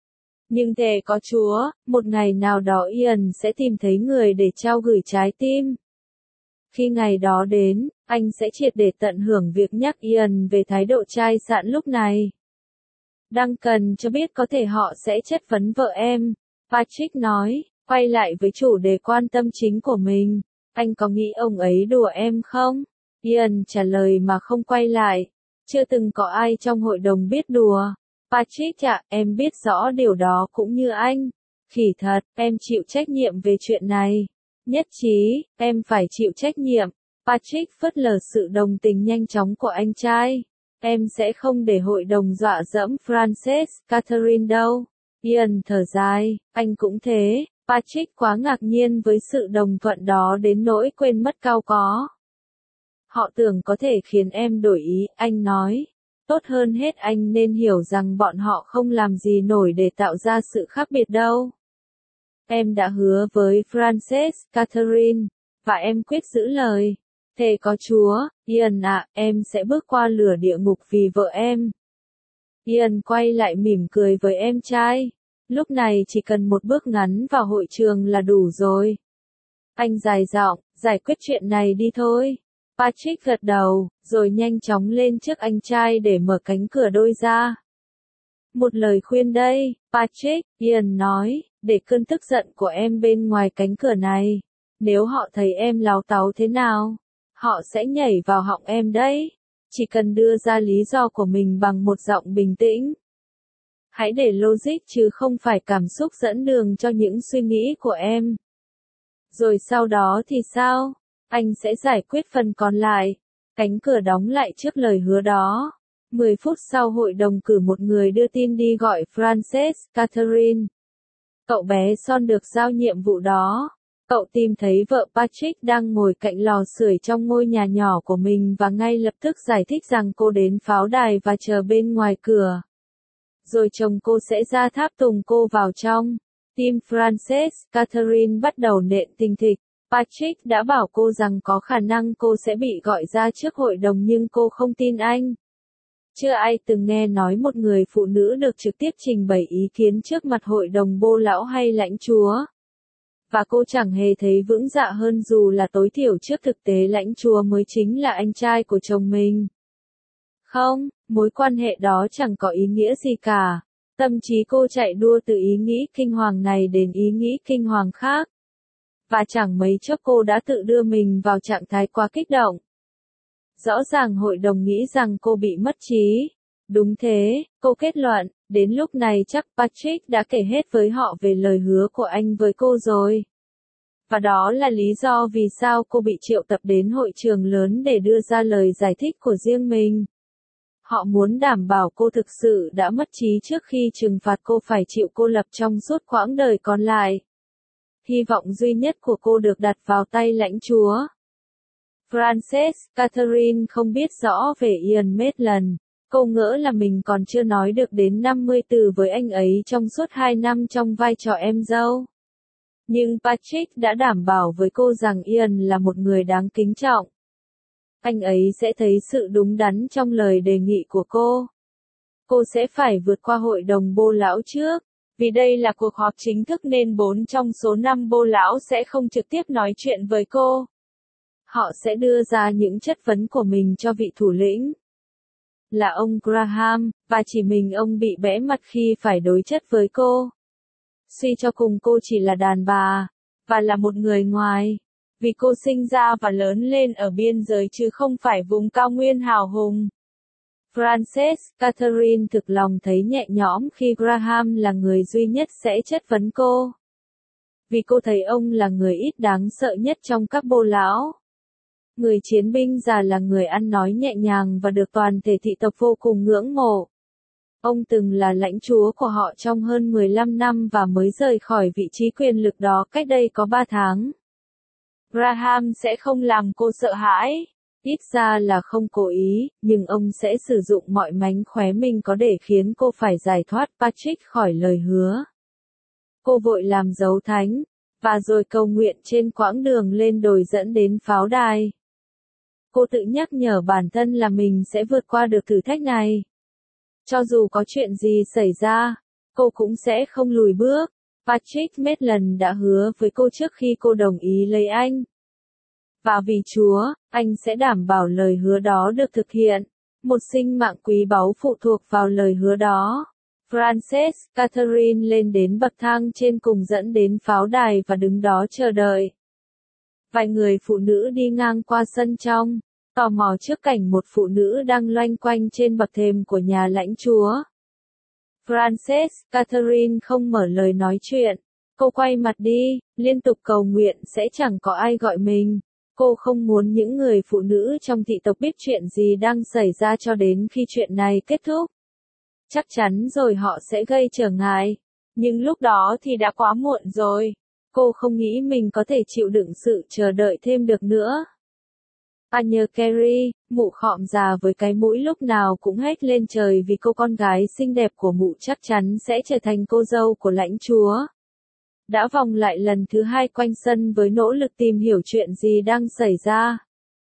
Nhưng thề có Chúa, một ngày nào đó Ian sẽ tìm thấy người để trao gửi trái tim. Khi ngày đó đến, anh sẽ triệt để tận hưởng việc nhắc Ian về thái độ chai sạn lúc này. Đang cần cho biết có thể họ sẽ chất vấn vợ em. Patrick nói, quay lại với chủ đề quan tâm chính của mình. Anh có nghĩ ông ấy đùa em không? Ian trả lời mà không quay lại. Chưa từng có ai trong hội đồng biết đùa. Patrick ạ, em biết rõ điều đó cũng như anh. Khỉ thật, em chịu trách nhiệm về chuyện này. Nhất trí, em phải chịu trách nhiệm. Patrick phớt lờ sự đồng tình nhanh chóng của anh trai. Em sẽ không để hội đồng dọa dẫm Frances, Catherine đâu. Ian thở dài, anh cũng thế. Patrick quá ngạc nhiên với sự đồng thuận đó đến nỗi quên mất cao có. Họ tưởng có thể khiến em đổi ý, anh nói. Tốt hơn hết anh nên hiểu rằng bọn họ không làm gì nổi để tạo ra sự khác biệt đâu. Em đã hứa với Frances, Catherine, và em quyết giữ lời. Thề có Chúa, Ian ạ, em sẽ bước qua lửa địa ngục vì vợ em. Ian quay lại mỉm cười với em trai. Lúc này chỉ cần một bước ngắn vào hội trường là đủ rồi. Anh dài giọng, giải quyết chuyện này đi thôi. Patrick gật đầu, rồi nhanh chóng lên trước anh trai để mở cánh cửa đôi ra. Một lời khuyên đây, Patrick, Ian nói, để cơn tức giận của em bên ngoài cánh cửa này. Nếu họ thấy em láo táo thế nào, họ sẽ nhảy vào họng em đấy. Chỉ cần đưa ra lý do của mình bằng một giọng bình tĩnh. Hãy để logic chứ không phải cảm xúc dẫn đường cho những suy nghĩ của em. Rồi sau đó thì sao? Anh sẽ giải quyết phần còn lại. Cánh cửa đóng lại trước lời hứa đó. Mười phút sau hội đồng cử một người đưa tin đi gọi Frances, Catherine. Cậu bé son được giao nhiệm vụ đó. Cậu tìm thấy vợ Patrick đang ngồi cạnh lò sưởi trong ngôi nhà nhỏ của mình và ngay lập tức giải thích rằng cô đến pháo đài và chờ bên ngoài cửa. Rồi chồng cô sẽ ra tháp tùng cô vào trong. Tim Frances, Catherine bắt đầu nện thình thịch. Patrick đã bảo cô rằng có khả năng cô sẽ bị gọi ra trước hội đồng nhưng cô không tin anh. Chưa ai từng nghe nói một người phụ nữ được trực tiếp trình bày ý kiến trước mặt hội đồng bô lão hay lãnh chúa. Và cô chẳng hề thấy vững dạ hơn dù là tối thiểu trước thực tế lãnh chúa mới chính là anh trai của chồng mình. Không, mối quan hệ đó chẳng có ý nghĩa gì cả. Tâm trí cô chạy đua từ ý nghĩ kinh hoàng này đến ý nghĩ kinh hoàng khác. Và chẳng mấy chốc cô đã tự đưa mình vào trạng thái quá kích động. Rõ ràng hội đồng nghĩ rằng cô bị mất trí. Đúng thế, cô kết luận, đến lúc này chắc Patrick đã kể hết với họ về lời hứa của anh với cô rồi. Và đó là lý do vì sao cô bị triệu tập đến hội trường lớn để đưa ra lời giải thích của riêng mình. Họ muốn đảm bảo cô thực sự đã mất trí trước khi trừng phạt cô phải chịu cô lập trong suốt quãng đời còn lại. Hy vọng duy nhất của cô được đặt vào tay lãnh chúa. Frances, Catherine không biết rõ về Ian Maitland. Cô ngỡ là mình còn chưa nói được đến năm mươi từ với anh ấy trong suốt hai năm trong vai trò em dâu. Nhưng Patrick đã đảm bảo với cô rằng Ian là một người đáng kính trọng. Anh ấy sẽ thấy sự đúng đắn trong lời đề nghị của cô. Cô sẽ phải vượt qua hội đồng bô lão trước. Vì đây là cuộc họp chính thức nên bốn trong số năm bô lão sẽ không trực tiếp nói chuyện với cô. Họ sẽ đưa ra những chất vấn của mình cho vị thủ lĩnh. Là ông Graham, và chỉ mình ông bị bẽ mặt khi phải đối chất với cô. Suy cho cùng cô chỉ là đàn bà, và là một người ngoài. Vì cô sinh ra và lớn lên ở biên giới chứ không phải vùng cao nguyên hào hùng. Frances, Catherine thực lòng thấy nhẹ nhõm khi Graham là người duy nhất sẽ chất vấn cô. Vì cô thấy ông là người ít đáng sợ nhất trong các bô lão. Người chiến binh già là người ăn nói nhẹ nhàng và được toàn thể thị tộc vô cùng ngưỡng mộ. Ông từng là lãnh chúa của họ trong hơn mười lăm năm và mới rời khỏi vị trí quyền lực đó cách đây có ba tháng. Graham sẽ không làm cô sợ hãi. Ít ra là không cố ý, nhưng ông sẽ sử dụng mọi mánh khóe mình có để khiến cô phải giải thoát Patrick khỏi lời hứa. Cô vội làm dấu thánh, và rồi cầu nguyện trên quãng đường lên đồi dẫn đến pháo đài. Cô tự nhắc nhở bản thân là mình sẽ vượt qua được thử thách này. Cho dù có chuyện gì xảy ra, cô cũng sẽ không lùi bước. Patrick Maitland đã hứa với cô trước khi cô đồng ý lấy anh. Và vì Chúa, anh sẽ đảm bảo lời hứa đó được thực hiện. Một sinh mạng quý báu phụ thuộc vào lời hứa đó. Frances, Catherine lên đến bậc thang trên cùng dẫn đến pháo đài và đứng đó chờ đợi. Vài người phụ nữ đi ngang qua sân trong, tò mò trước cảnh một phụ nữ đang loanh quanh trên bậc thềm của nhà lãnh chúa. Frances, Catherine không mở lời nói chuyện. Cô quay mặt đi, liên tục cầu nguyện sẽ chẳng có ai gọi mình. Cô không muốn những người phụ nữ trong thị tộc biết chuyện gì đang xảy ra cho đến khi chuyện này kết thúc. Chắc chắn rồi họ sẽ gây trở ngại. Nhưng lúc đó thì đã quá muộn rồi. Cô không nghĩ mình có thể chịu đựng sự chờ đợi thêm được nữa. Anne Carey, mụ khọm già với cái mũi lúc nào cũng hét lên trời vì cô con gái xinh đẹp của mụ chắc chắn sẽ trở thành cô dâu của lãnh chúa. Đã vòng lại lần thứ hai quanh sân với nỗ lực tìm hiểu chuyện gì đang xảy ra.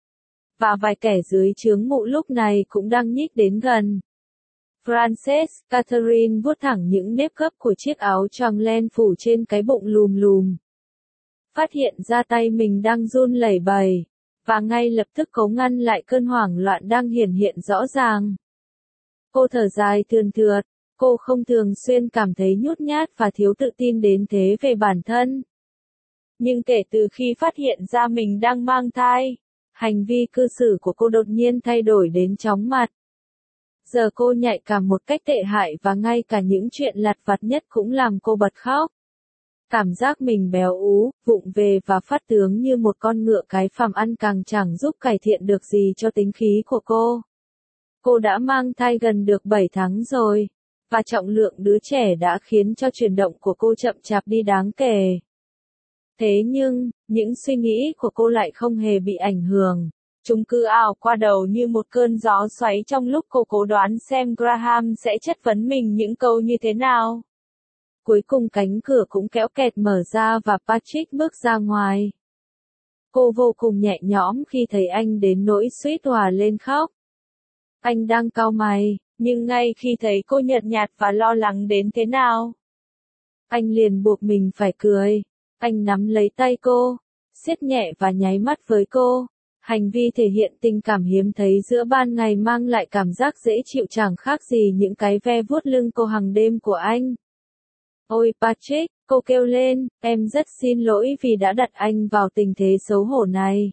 Và vài kẻ dưới trướng mụ lúc này cũng đang nhích đến gần. Frances, Catherine vuốt thẳng những nếp gấp của chiếc áo choàng len phủ trên cái bụng lùm lùm. Phát hiện ra tay mình đang run lẩy bẩy, và ngay lập tức cố ngăn lại cơn hoảng loạn đang hiển hiện rõ ràng. Cô thở dài thườn thượt, cô không thường xuyên cảm thấy nhút nhát và thiếu tự tin đến thế về bản thân. Nhưng kể từ khi phát hiện ra mình đang mang thai, hành vi cư xử của cô đột nhiên thay đổi đến chóng mặt. Giờ cô nhạy cảm một cách tệ hại và ngay cả những chuyện lặt vặt nhất cũng làm cô bật khóc. Cảm giác mình béo ú, vụng về và phát tướng như một con ngựa cái phàm ăn càng chẳng giúp cải thiện được gì cho tính khí của cô. Cô đã mang thai gần được bảy tháng rồi, và trọng lượng đứa trẻ đã khiến cho chuyển động của cô chậm chạp đi đáng kể. Thế nhưng, những suy nghĩ của cô lại không hề bị ảnh hưởng. Chúng cứ ào qua đầu như một cơn gió xoáy trong lúc cô cố đoán xem Graham sẽ chất vấn mình những câu như thế nào. Cuối cùng cánh cửa cũng kéo kẹt mở ra và Patrick bước ra ngoài. Cô vô cùng nhẹ nhõm khi thấy anh đến nỗi suýt òa lên khóc. Anh đang cau mày, nhưng ngay khi thấy cô nhợt nhạt và lo lắng đến thế nào, anh liền buộc mình phải cười. Anh nắm lấy tay cô, siết nhẹ và nháy mắt với cô. Hành vi thể hiện tình cảm hiếm thấy giữa ban ngày mang lại cảm giác dễ chịu chẳng khác gì những cái ve vuốt lưng cô hàng đêm của anh. Ôi Patrick, cô kêu lên, em rất xin lỗi vì đã đặt anh vào tình thế xấu hổ này.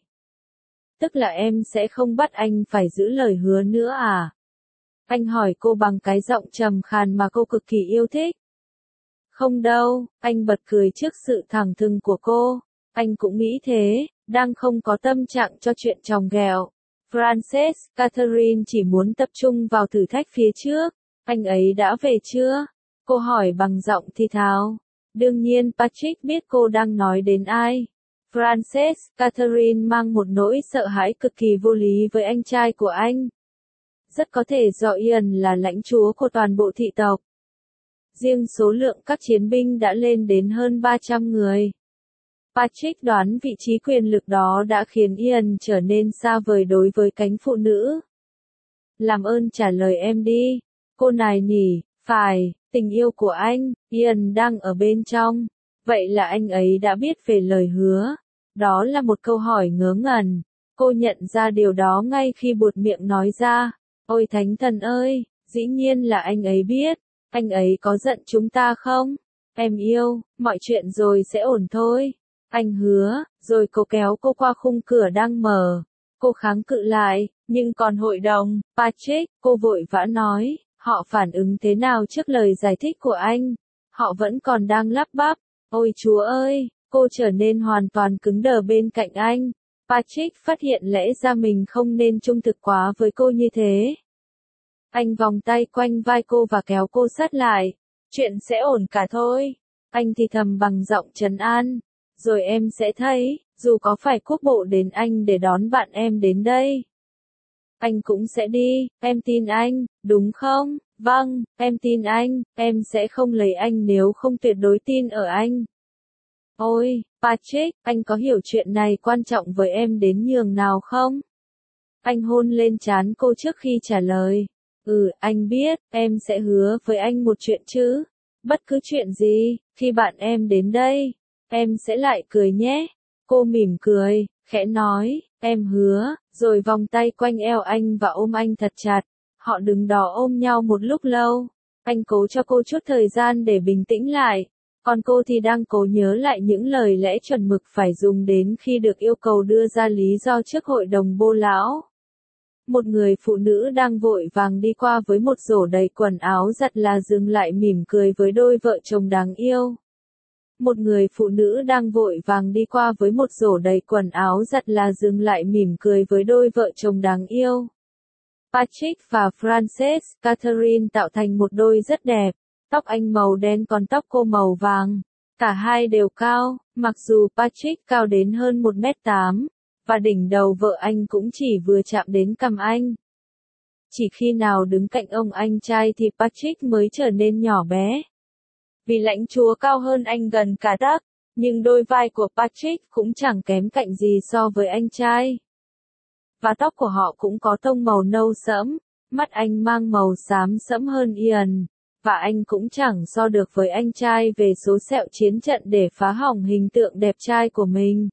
Tức là em sẽ không bắt anh phải giữ lời hứa nữa à? Anh hỏi cô bằng cái giọng trầm khàn mà cô cực kỳ yêu thích. Không đâu, anh bật cười trước sự thẳng thừng của cô. Anh cũng nghĩ thế, đang không có tâm trạng cho chuyện chòng ghẹo. Frances, Catherine chỉ muốn tập trung vào thử thách phía trước. Anh ấy đã về chưa? Cô hỏi bằng giọng thi tháo. Đương nhiên Patrick biết cô đang nói đến ai. Frances, Catherine mang một nỗi sợ hãi cực kỳ vô lý với anh trai của anh. Rất có thể do Ian là lãnh chúa của toàn bộ thị tộc. Riêng số lượng các chiến binh đã lên đến hơn ba trăm người. Patrick đoán vị trí quyền lực đó đã khiến Ian trở nên xa vời đối với cánh phụ nữ. Làm ơn trả lời em đi. Cô nài nỉ, phải, tình yêu của anh, Ian đang ở bên trong. Vậy là anh ấy đã biết về lời hứa. Đó là một câu hỏi ngớ ngẩn. Cô nhận ra điều đó ngay khi buột miệng nói ra. Ôi thánh thần ơi, dĩ nhiên là anh ấy biết. Anh ấy có giận chúng ta không? Em yêu, mọi chuyện rồi sẽ ổn thôi. Anh hứa, rồi cô kéo cô qua khung cửa đang mở. Cô kháng cự lại, nhưng còn hội đồng, Patrick, cô vội vã nói, họ phản ứng thế nào trước lời giải thích của anh? Họ vẫn còn đang lắp bắp. Ôi Chúa ơi, cô trở nên hoàn toàn cứng đờ bên cạnh anh. Patrick phát hiện lẽ ra mình không nên trung thực quá với cô như thế. Anh vòng tay quanh vai cô và kéo cô sát lại. Chuyện sẽ ổn cả thôi. Anh thì thầm bằng giọng trấn an. Rồi em sẽ thấy, dù có phải quốc bộ đến anh để đón bạn em đến đây. Anh cũng sẽ đi, em tin anh, đúng không? Vâng, em tin anh, em sẽ không lấy anh nếu không tuyệt đối tin ở anh. Ôi, Patrick, anh có hiểu chuyện này quan trọng với em đến nhường nào không? Anh hôn lên trán cô trước khi trả lời. Ừ, anh biết, em sẽ hứa với anh một chuyện chứ. Bất cứ chuyện gì, khi bạn em đến đây, em sẽ lại cười nhé. Cô mỉm cười, khẽ nói, em hứa, rồi vòng tay quanh eo anh và ôm anh thật chặt. Họ đứng đó ôm nhau một lúc lâu. Anh cố cho cô chút thời gian để bình tĩnh lại. Còn cô thì đang cố nhớ lại những lời lẽ chuẩn mực phải dùng đến khi được yêu cầu đưa ra lý do trước hội đồng bô lão. Một người phụ nữ đang vội vàng đi qua với một rổ đầy quần áo giặt là dừng lại mỉm cười với đôi vợ chồng đáng yêu. Một người phụ nữ đang vội vàng đi qua với một rổ đầy quần áo giặt là dừng lại mỉm cười với đôi vợ chồng đáng yêu. Patrick và Frances, Catherine tạo thành một đôi rất đẹp. Tóc anh màu đen còn tóc cô màu vàng. Cả hai đều cao, mặc dù Patrick cao đến hơn một mét tám, và đỉnh đầu vợ anh cũng chỉ vừa chạm đến cằm anh. Chỉ khi nào đứng cạnh ông anh trai thì Patrick mới trở nên nhỏ bé. Vì lãnh chúa cao hơn anh gần cả tấc, nhưng đôi vai của Patrick cũng chẳng kém cạnh gì so với anh trai. Và tóc của họ cũng có tông màu nâu sẫm, mắt anh mang màu xám sẫm hơn Ian, và anh cũng chẳng so được với anh trai về số sẹo chiến trận để phá hỏng hình tượng đẹp trai của mình.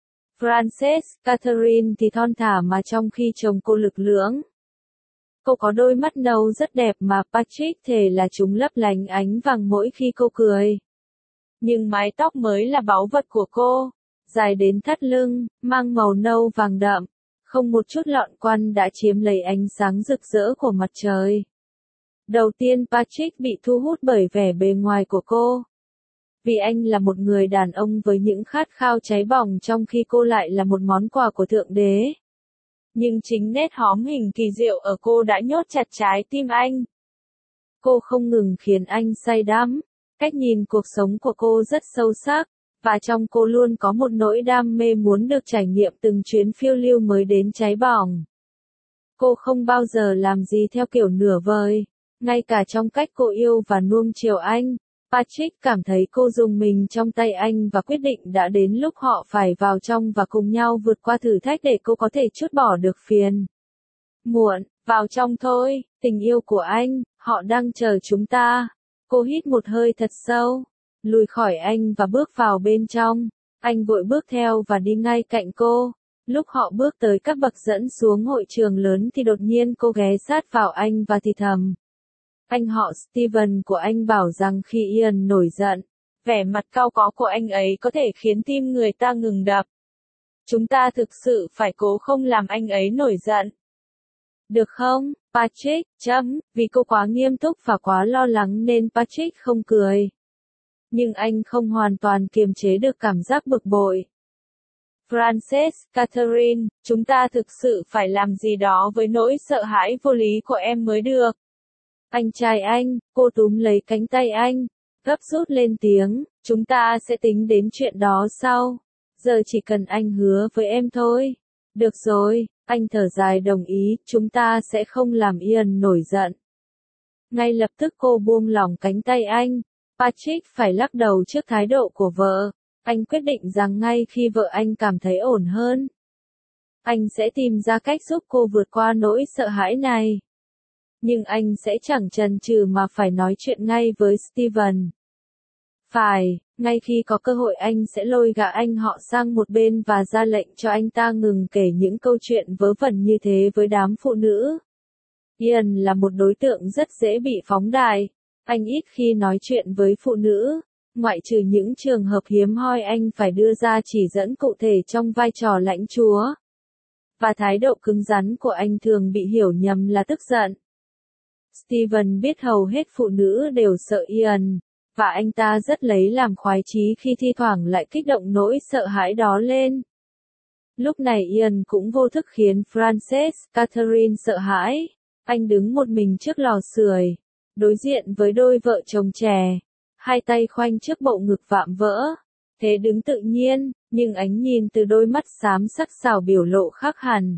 Frances, Catherine thì thon thả mà trong khi chồng cô lực lưỡng. Cô có đôi mắt nâu rất đẹp mà Patrick thề là chúng lấp lánh ánh vàng mỗi khi cô cười. Nhưng mái tóc mới là báu vật của cô, dài đến thắt lưng, mang màu nâu vàng đậm, không một chút lọn quăn đã chiếm lấy ánh sáng rực rỡ của mặt trời. Đầu tiên Patrick bị thu hút bởi vẻ bề ngoài của cô. Vì anh là một người đàn ông với những khát khao cháy bỏng trong khi cô lại là một món quà của Thượng Đế. Nhưng chính nét hóm hình kỳ diệu ở cô đã nhốt chặt trái tim anh. Cô không ngừng khiến anh say đắm. Cách nhìn cuộc sống của cô rất sâu sắc, Và trong cô luôn có một nỗi đam mê muốn được trải nghiệm từng chuyến phiêu lưu mới đến cháy bỏng. Cô không bao giờ làm gì theo kiểu nửa vời, ngay cả trong cách cô yêu và nuông chiều anh. Patrick cảm thấy cô dùng mình trong tay anh và quyết định đã đến lúc họ phải vào trong và cùng nhau vượt qua thử thách để cô có thể trút bỏ được phiền muộn. Vào trong thôi, tình yêu của anh, họ đang chờ chúng ta. Cô hít một hơi thật sâu, lùi khỏi anh và bước vào bên trong. Anh vội bước theo và đi ngay cạnh cô. Lúc họ bước tới các bậc dẫn xuống hội trường lớn thì đột nhiên cô ghé sát vào anh và thì thầm. Anh họ Steven của anh bảo rằng khi Ian nổi giận, vẻ mặt cau có của anh ấy có thể khiến tim người ta ngừng đập. Chúng ta thực sự phải cố không làm anh ấy nổi giận. Được không, Patrick, chấm, vì cô quá nghiêm túc và quá lo lắng nên Patrick không cười. Nhưng anh không hoàn toàn kiềm chế được cảm giác bực bội. Frances, Catherine, chúng ta thực sự phải làm gì đó với nỗi sợ hãi vô lý của em mới được. Anh trai anh, cô túm lấy cánh tay anh, gấp rút lên tiếng, chúng ta sẽ tính đến chuyện đó sau. Giờ chỉ cần anh hứa với em thôi. Được rồi, anh thở dài đồng ý, chúng ta sẽ không làm Ian nổi giận. Ngay lập tức cô buông lỏng cánh tay anh. Patrick phải lắc đầu trước thái độ của vợ. Anh quyết định rằng ngay khi vợ anh cảm thấy ổn hơn, anh sẽ tìm ra cách giúp cô vượt qua nỗi sợ hãi này. Nhưng anh sẽ chẳng chần chừ mà phải nói chuyện ngay với Steven. Phải, ngay khi có cơ hội anh sẽ lôi gã anh họ sang một bên và ra lệnh cho anh ta ngừng kể những câu chuyện vớ vẩn như thế với đám phụ nữ. Ian là một đối tượng rất dễ bị phóng đại. Anh ít khi nói chuyện với phụ nữ, ngoại trừ những trường hợp hiếm hoi anh phải đưa ra chỉ dẫn cụ thể trong vai trò lãnh chúa. Và thái độ cứng rắn của anh thường bị hiểu nhầm là tức giận. Steven biết hầu hết phụ nữ đều sợ Ian, và anh ta rất lấy làm khoái chí khi thi thoảng lại kích động nỗi sợ hãi đó lên. Lúc này Ian cũng vô thức khiến Frances, Catherine sợ hãi. Anh đứng một mình trước lò sưởi, đối diện với đôi vợ chồng trẻ, hai tay khoanh trước bộ ngực vạm vỡ. Thế đứng tự nhiên, nhưng ánh nhìn từ đôi mắt xám sắc sảo biểu lộ khác hẳn.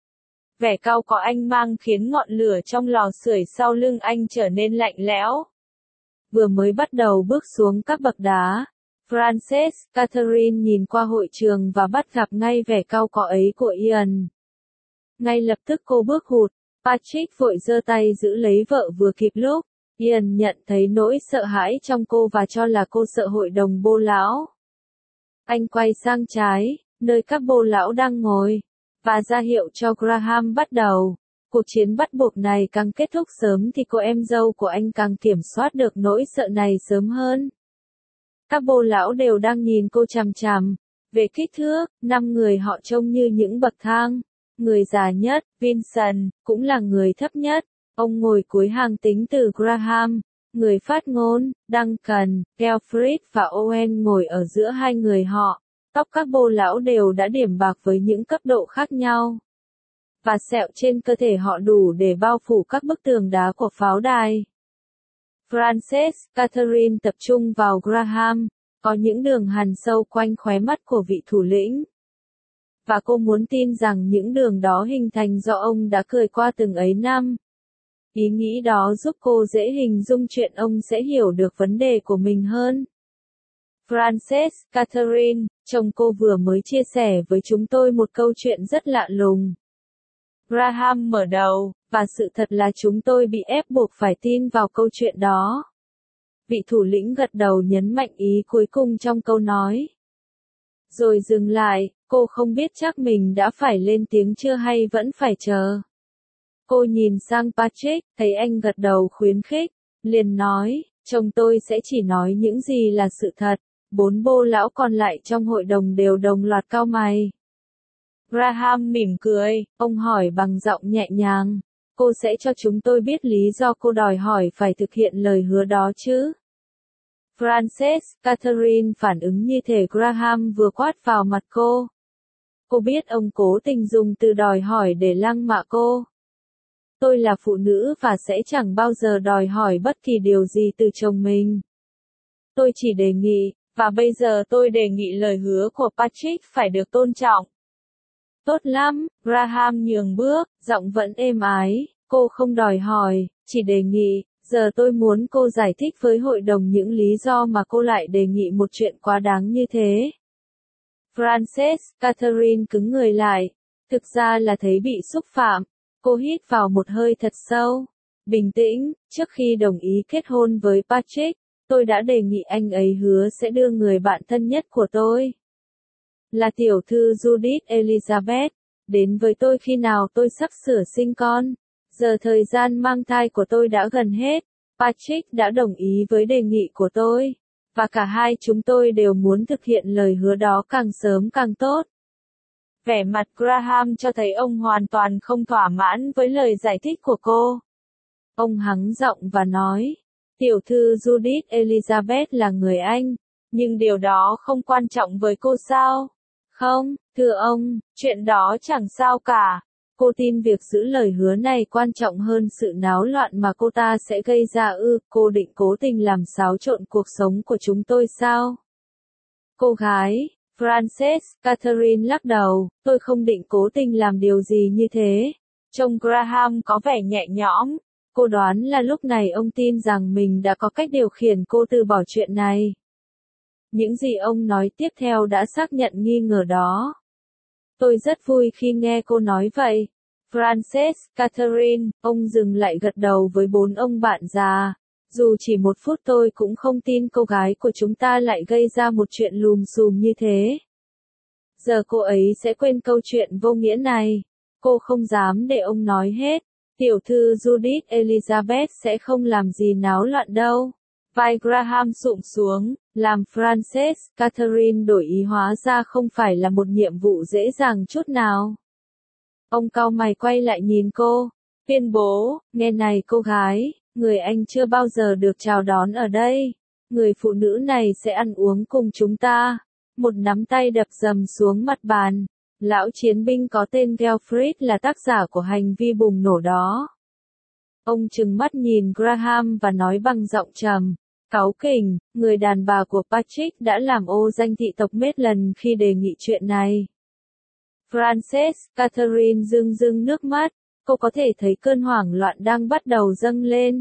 Vẻ cau có anh mang khiến ngọn lửa trong lò sưởi sau lưng anh trở nên lạnh lẽo. Vừa mới bắt đầu bước xuống các bậc đá, Frances, Catherine nhìn qua hội trường và bắt gặp ngay vẻ cau có ấy của Ian. Ngay lập tức cô bước hụt, Patrick vội giơ tay giữ lấy vợ vừa kịp lúc. Ian nhận thấy nỗi sợ hãi trong cô và cho là cô sợ hội đồng bô lão. Anh quay sang trái, nơi các bô lão đang ngồi, và ra hiệu cho Graham bắt đầu. Cuộc chiến bắt buộc này càng kết thúc sớm thì cô em dâu của anh càng kiểm soát được nỗi sợ này sớm hơn. Các bô lão đều đang nhìn cô chằm chằm. Về kích thước, năm người họ trông như những bậc thang. Người già nhất, Vincent, cũng là người thấp nhất. Ông ngồi cuối hàng tính từ Graham. Người phát ngôn, Duncan, Gelfrid và Owen ngồi ở giữa hai người họ. Tóc các bô lão đều đã điểm bạc với những cấp độ khác nhau. Và sẹo trên cơ thể họ đủ để bao phủ các bức tường đá của pháo đài. Frances, Catherine tập trung vào Graham, có những đường hằn sâu quanh khóe mắt của vị thủ lĩnh. Và cô muốn tin rằng những đường đó hình thành do ông đã cười qua từng ấy năm. Ý nghĩ đó giúp cô dễ hình dung chuyện ông sẽ hiểu được vấn đề của mình hơn. Frances, Catherine, chồng cô vừa mới chia sẻ với chúng tôi một câu chuyện rất lạ lùng. Graham mở đầu, và sự thật là chúng tôi bị ép buộc phải tin vào câu chuyện đó. Vị thủ lĩnh gật đầu nhấn mạnh ý cuối cùng trong câu nói. Rồi dừng lại, cô không biết chắc mình đã phải lên tiếng chưa hay vẫn phải chờ. Cô nhìn sang Patrick, thấy anh gật đầu khuyến khích, liền nói, chồng tôi sẽ chỉ nói những gì là sự thật. Bốn bô lão còn lại trong hội đồng đều đồng loạt cau mày. Graham mỉm cười, ông hỏi bằng giọng nhẹ nhàng, cô sẽ cho chúng tôi biết lý do cô đòi hỏi phải thực hiện lời hứa đó chứ? Frances, Catherine phản ứng như thể Graham vừa quát vào mặt cô. Cô biết ông cố tình dùng từ đòi hỏi để lăng mạ cô. Tôi là phụ nữ và sẽ chẳng bao giờ đòi hỏi bất kỳ điều gì từ chồng mình. Tôi chỉ đề nghị, Và bây giờ tôi đề nghị lời hứa của Patrick phải được tôn trọng. Tốt lắm, Graham nhường bước, giọng vẫn êm ái, cô không đòi hỏi, chỉ đề nghị, giờ tôi muốn cô giải thích với hội đồng những lý do mà cô lại đề nghị một chuyện quá đáng như thế. Frances, Catherine cứng người lại, thực ra là thấy bị xúc phạm, cô hít vào một hơi thật sâu. Bình tĩnh, trước khi đồng ý kết hôn với Patrick, tôi đã đề nghị anh ấy hứa sẽ đưa người bạn thân nhất của tôi, là tiểu thư Judith Elizabeth, đến với tôi khi nào tôi sắp sửa sinh con. Giờ thời gian mang thai của tôi đã gần hết, Patrick đã đồng ý với đề nghị của tôi, và cả hai chúng tôi đều muốn thực hiện lời hứa đó càng sớm càng tốt. Vẻ mặt Graham cho thấy ông hoàn toàn không thỏa mãn với lời giải thích của cô. Ông hắng giọng và nói, tiểu thư Judith Elizabeth là người Anh, nhưng điều đó không quan trọng với cô sao? Không, thưa ông, chuyện đó chẳng sao cả. Cô tin việc giữ lời hứa này quan trọng hơn sự náo loạn mà cô ta sẽ gây ra ư, cô định cố tình làm xáo trộn cuộc sống của chúng tôi sao? Cô gái, Frances, Catherine lắc đầu, tôi không định cố tình làm điều gì như thế. Trông Graham có vẻ nhẹ nhõm, cô đoán là lúc này ông tin rằng mình đã có cách điều khiển cô từ bỏ chuyện này. Những gì ông nói tiếp theo đã xác nhận nghi ngờ đó. Tôi rất vui khi nghe cô nói vậy. Frances, Catherine, ông dừng lại gật đầu với bốn ông bạn già. Dù chỉ một phút tôi cũng không tin cô gái của chúng ta lại gây ra một chuyện lùm xùm như thế. Giờ cô ấy sẽ quên câu chuyện vô nghĩa này. Cô không dám để ông nói hết. Tiểu thư Judith Elizabeth sẽ không làm gì náo loạn đâu. Vai Graham sụp xuống, làm Frances, Catherine đổi ý hóa ra không phải là một nhiệm vụ dễ dàng chút nào. Ông cau mày quay lại nhìn cô, tuyên bố, nghe này cô gái, người Anh chưa bao giờ được chào đón ở đây. Người phụ nữ này sẽ ăn uống cùng chúng ta. Một nắm tay đập dầm xuống mặt bàn. Lão chiến binh có tên Gelfrid là tác giả của hành vi bùng nổ đó. Ông trừng mắt nhìn Graham và nói bằng giọng trầm, cáu kỉnh, người đàn bà của Patrick đã làm ô danh thị tộc Maitland khi đề nghị chuyện này. Frances, Catherine rưng rưng nước mắt, cô có thể thấy cơn hoảng loạn đang bắt đầu dâng lên.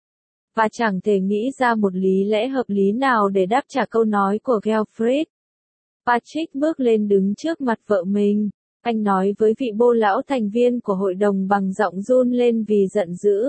Và chẳng thể nghĩ ra một lý lẽ hợp lý nào để đáp trả câu nói của Gelfrid. Patrick bước lên đứng trước mặt vợ mình. Anh nói với vị bô lão thành viên của hội đồng bằng giọng run lên vì giận dữ.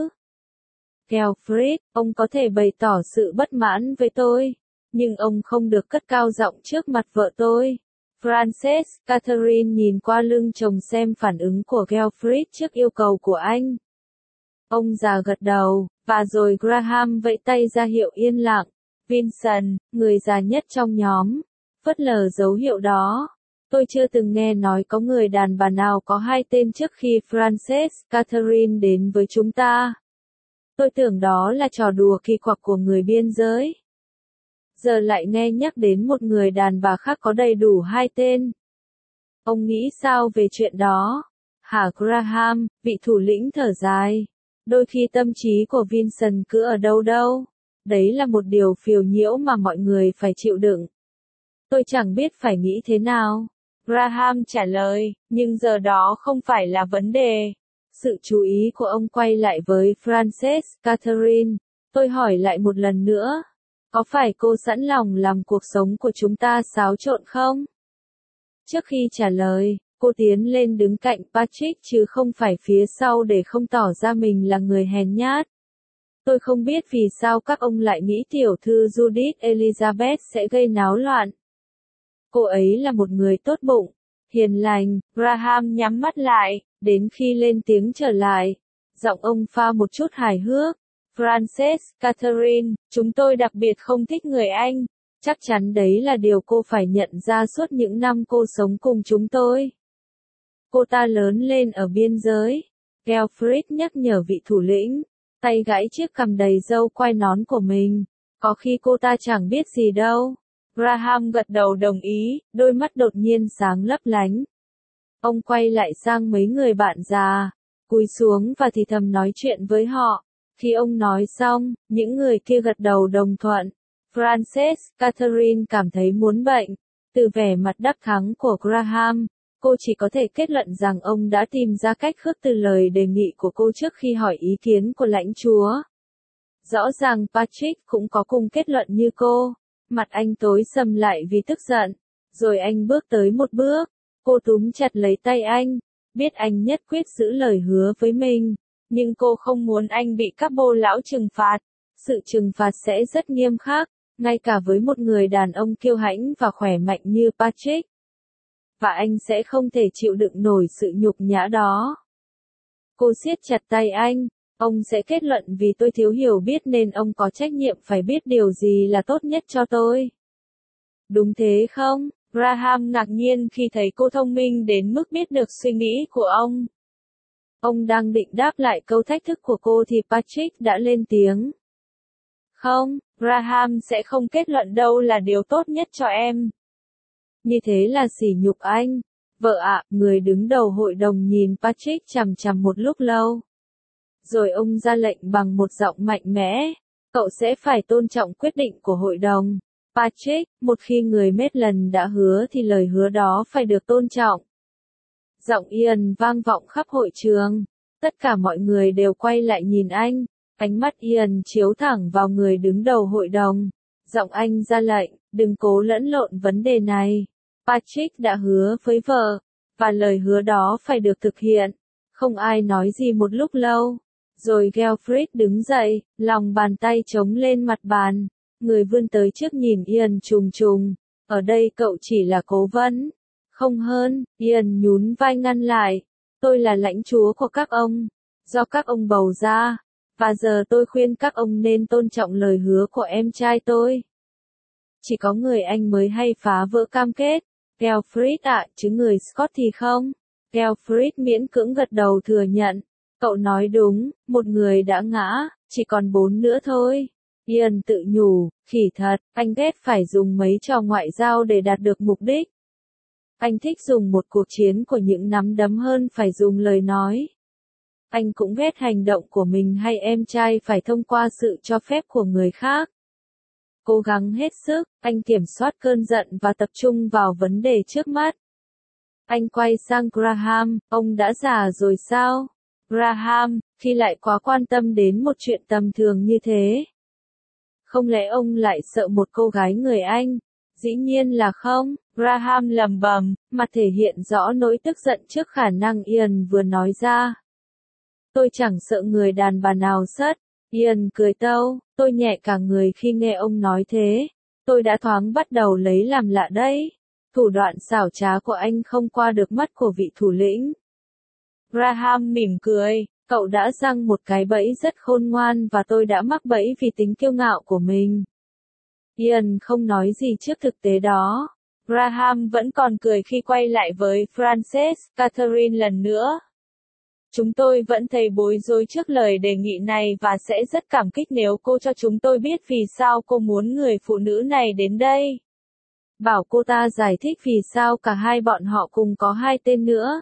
Gelfrid, ông có thể bày tỏ sự bất mãn với tôi, nhưng ông không được cất cao giọng trước mặt vợ tôi. Frances, Catherine nhìn qua lưng chồng xem phản ứng của Gelfrid trước yêu cầu của anh. Ông già gật đầu, và rồi Graham vẫy tay ra hiệu yên lặng. Vincent, người già nhất trong nhóm, phớt lờ dấu hiệu đó. Tôi chưa từng nghe nói có người đàn bà nào có hai tên trước khi Frances, Catherine đến với chúng ta. Tôi tưởng đó là trò đùa kỳ quặc của người biên giới. Giờ lại nghe nhắc đến một người đàn bà khác có đầy đủ hai tên. Ông nghĩ sao về chuyện đó? Hả Graham, vị thủ lĩnh thở dài. Đôi khi tâm trí của Vincent cứ ở đâu đâu. Đấy là một điều phiền nhiễu mà mọi người phải chịu đựng. Tôi chẳng biết phải nghĩ thế nào. Graham trả lời, nhưng giờ đó không phải là vấn đề. Sự chú ý của ông quay lại với Frances, Catherine. Tôi hỏi lại một lần nữa. Có phải cô sẵn lòng làm cuộc sống của chúng ta xáo trộn không? Trước khi trả lời, cô tiến lên đứng cạnh Patrick chứ không phải phía sau để không tỏ ra mình là người hèn nhát. Tôi không biết vì sao các ông lại nghĩ tiểu thư Judith Elizabeth sẽ gây náo loạn. Cô ấy là một người tốt bụng, hiền lành. Graham nhắm mắt lại, đến khi lên tiếng trở lại. Giọng ông pha một chút hài hước. Frances, Catherine, chúng tôi đặc biệt không thích người Anh. Chắc chắn đấy là điều cô phải nhận ra suốt những năm cô sống cùng chúng tôi. Cô ta lớn lên ở biên giới. Gelfrid nhắc nhở vị thủ lĩnh, tay gãy chiếc cằm đầy râu quai nón của mình. Có khi cô ta chẳng biết gì đâu. Graham gật đầu đồng ý, đôi mắt đột nhiên sáng lấp lánh. Ông quay lại sang mấy người bạn già, cúi xuống và thì thầm nói chuyện với họ. Khi ông nói xong, những người kia gật đầu đồng thuận. Frances, Catherine cảm thấy muốn bệnh. Từ vẻ mặt đắc thắng của Graham, cô chỉ có thể kết luận rằng ông đã tìm ra cách khước từ lời đề nghị của cô trước khi hỏi ý kiến của lãnh chúa. Rõ ràng Patrick cũng có cùng kết luận như cô. Mặt anh tối sầm lại vì tức giận. Rồi anh bước tới một bước. Cô túm chặt lấy tay anh. Biết anh nhất quyết giữ lời hứa với mình. Nhưng cô không muốn anh bị các bô lão trừng phạt. Sự trừng phạt sẽ rất nghiêm khắc. Ngay cả với một người đàn ông kiêu hãnh và khỏe mạnh như Patrick. Và anh sẽ không thể chịu đựng nổi sự nhục nhã đó. Cô siết chặt tay anh. Ông sẽ kết luận vì tôi thiếu hiểu biết nên ông có trách nhiệm phải biết điều gì là tốt nhất cho tôi. Đúng thế không? Graham ngạc nhiên khi thấy cô thông minh đến mức biết được suy nghĩ của ông. Ông đang định đáp lại câu thách thức của cô thì Patrick đã lên tiếng. Không, Graham sẽ không kết luận đâu là điều tốt nhất cho em. Như thế là sỉ nhục anh. Vợ ạ, người đứng đầu hội đồng nhìn Patrick chằm chằm một lúc lâu. Rồi ông ra lệnh bằng một giọng mạnh mẽ. Cậu sẽ phải tôn trọng quyết định của hội đồng. Patrick, một khi người Maitland đã hứa thì lời hứa đó phải được tôn trọng. Giọng Ian vang vọng khắp hội trường. Tất cả mọi người đều quay lại nhìn anh. Ánh mắt Ian chiếu thẳng vào người đứng đầu hội đồng. Giọng anh ra lệnh, đừng cố lẫn lộn vấn đề này. Patrick đã hứa với vợ, và lời hứa đó phải được thực hiện. Không ai nói gì một lúc lâu. Rồi Gelfrid đứng dậy, lòng bàn tay chống lên mặt bàn. Người vươn tới trước nhìn Ian trùng trùng. Ở đây cậu chỉ là cố vấn. Không hơn, Ian nhún vai ngăn lại. Tôi là lãnh chúa của các ông. Do các ông bầu ra. Và giờ tôi khuyên các ông nên tôn trọng lời hứa của em trai tôi. Chỉ có người Anh mới hay phá vỡ cam kết. Gelfrid ạ, chứ người Scott thì không. Gelfrid miễn cưỡng gật đầu thừa nhận. Cậu nói đúng, một người đã ngã, chỉ còn bốn nữa thôi. Ian tự nhủ, khỉ thật, anh ghét phải dùng mấy trò ngoại giao để đạt được mục đích. Anh thích dùng một cuộc chiến của những nắm đấm hơn phải dùng lời nói. Anh cũng ghét hành động của mình hay em trai phải thông qua sự cho phép của người khác. Cố gắng hết sức, anh kiểm soát cơn giận và tập trung vào vấn đề trước mắt. Anh quay sang Graham, ông đã già rồi sao? Graham, khi lại quá quan tâm đến một chuyện tầm thường như thế. Không lẽ ông lại sợ một cô gái người Anh? Dĩ nhiên là không, Graham lẩm bẩm, mặt thể hiện rõ nỗi tức giận trước khả năng Ian vừa nói ra. Tôi chẳng sợ người đàn bà nào sất. Ian cười tâu, tôi nhẹ cả người khi nghe ông nói thế. Tôi đã thoáng bắt đầu lấy làm lạ đấy. Thủ đoạn xảo trá của anh không qua được mắt của vị thủ lĩnh. Graham mỉm cười, cậu đã giăng một cái bẫy rất khôn ngoan và tôi đã mắc bẫy vì tính kiêu ngạo của mình. Ian không nói gì trước thực tế đó. Graham vẫn còn cười khi quay lại với Frances, Catherine lần nữa. Chúng tôi vẫn thấy bối rối trước lời đề nghị này và sẽ rất cảm kích nếu cô cho chúng tôi biết vì sao cô muốn người phụ nữ này đến đây. Bảo cô ta giải thích vì sao cả hai bọn họ cùng có hai tên nữa.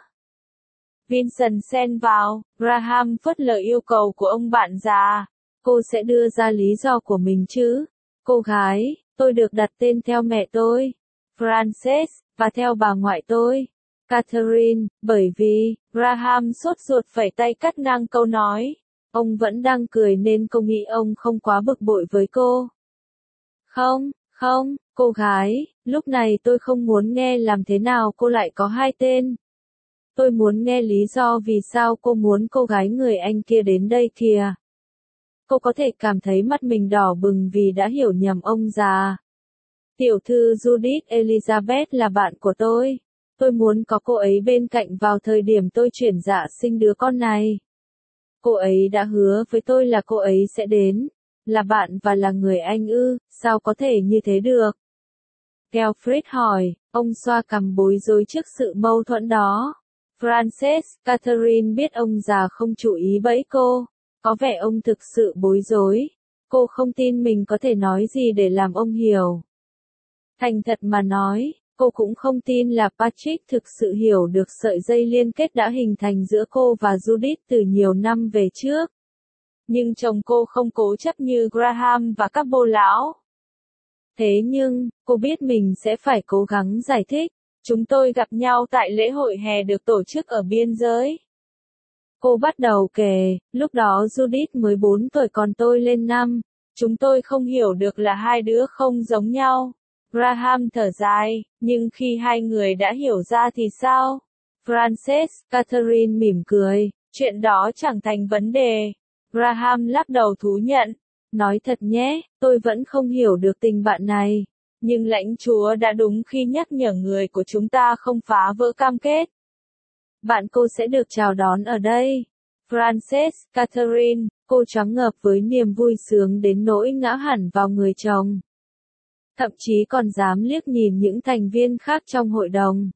Vincent xen vào, Graham phớt lờ yêu cầu của ông bạn già. Cô sẽ đưa ra lý do của mình chứ. Cô gái, tôi được đặt tên theo mẹ tôi. Frances, và theo bà ngoại tôi. Catherine, bởi vì, Graham sốt ruột phẩy tay cắt ngang câu nói. Ông vẫn đang cười nên cô nghĩ ông không quá bực bội với cô. Không, không, cô gái, lúc này tôi không muốn nghe làm thế nào cô lại có hai tên. Tôi muốn nghe lý do vì sao cô muốn cô gái người Anh kia đến đây kìa. Cô có thể cảm thấy mắt mình đỏ bừng vì đã hiểu nhầm ông già. Tiểu thư Judith Elizabeth là bạn của tôi. Tôi muốn có cô ấy bên cạnh vào thời điểm tôi chuyển dạ sinh đứa con này. Cô ấy đã hứa với tôi là cô ấy sẽ đến. Là bạn và là người Anh ư, sao có thể như thế được? Gelfrid hỏi, ông xoa cằm bối rối trước sự mâu thuẫn đó. Frances, Catherine biết ông già không chú ý bẫy cô. Có vẻ ông thực sự bối rối. Cô không tin mình có thể nói gì để làm ông hiểu. Thành thật mà nói, cô cũng không tin là Patrick thực sự hiểu được sợi dây liên kết đã hình thành giữa cô và Judith từ nhiều năm về trước. Nhưng chồng cô không cố chấp như Graham và các bô lão. Thế nhưng, cô biết mình sẽ phải cố gắng giải thích. Chúng tôi gặp nhau tại lễ hội hè được tổ chức ở biên giới. Cô bắt đầu kể, lúc đó Judith mới bốn tuổi còn tôi lên năm. Chúng tôi không hiểu được là hai đứa không giống nhau. Graham thở dài, nhưng khi hai người đã hiểu ra thì sao? Frances, Catherine mỉm cười, chuyện đó chẳng thành vấn đề. Graham lắc đầu thú nhận. Nói thật nhé, tôi vẫn không hiểu được tình bạn này. Nhưng lãnh chúa đã đúng khi nhắc nhở người của chúng ta không phá vỡ cam kết. Bạn cô sẽ được chào đón ở đây. Frances, Catherine, cô choáng ngợp với niềm vui sướng đến nỗi ngã hẳn vào người chồng. Thậm chí còn dám liếc nhìn những thành viên khác trong hội đồng.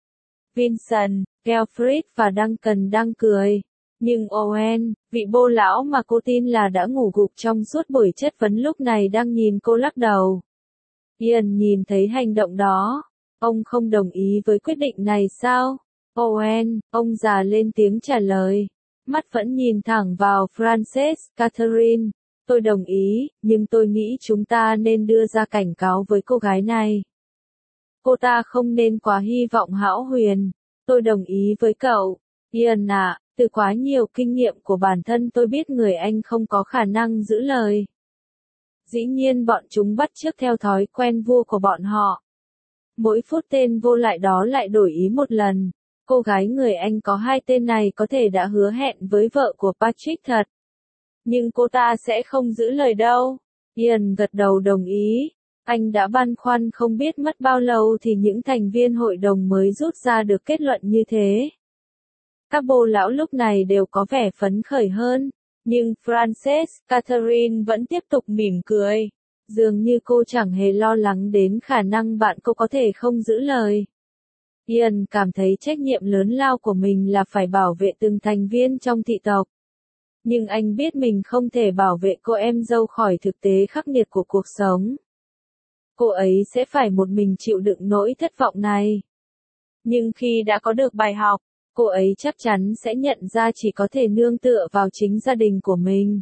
Vincent, Gelfrid và Duncan đang cười. Nhưng Owen, vị bô lão mà cô tin là đã ngủ gục trong suốt buổi chất vấn lúc này đang nhìn cô lắc đầu. Ian nhìn thấy hành động đó. Ông không đồng ý với quyết định này sao? Owen, ông già lên tiếng trả lời. Mắt vẫn nhìn thẳng vào Frances, Catherine. Tôi đồng ý, nhưng tôi nghĩ chúng ta nên đưa ra cảnh cáo với cô gái này. Cô ta không nên quá hy vọng hão huyền. Tôi đồng ý với cậu. Ian ạ, từ quá nhiều kinh nghiệm của bản thân tôi biết người Anh không có khả năng giữ lời. Dĩ nhiên bọn chúng bắt chước theo thói quen vua của bọn họ. Mỗi phút tên vô lại đó lại đổi ý một lần. Cô gái người Anh có hai tên này có thể đã hứa hẹn với vợ của Patrick thật. Nhưng cô ta sẽ không giữ lời đâu. Ian gật đầu đồng ý. Anh đã băn khoăn không biết mất bao lâu thì những thành viên hội đồng mới rút ra được kết luận như thế. Các bô lão lúc này đều có vẻ phấn khởi hơn. Nhưng Frances, Catherine vẫn tiếp tục mỉm cười. Dường như cô chẳng hề lo lắng đến khả năng bạn cô có thể không giữ lời. Ian cảm thấy trách nhiệm lớn lao của mình là phải bảo vệ từng thành viên trong thị tộc. Nhưng anh biết mình không thể bảo vệ cô em dâu khỏi thực tế khắc nghiệt của cuộc sống. Cô ấy sẽ phải một mình chịu đựng nỗi thất vọng này. Nhưng khi đã có được bài học, cô ấy chắc chắn sẽ nhận ra chỉ có thể nương tựa vào chính gia đình của mình.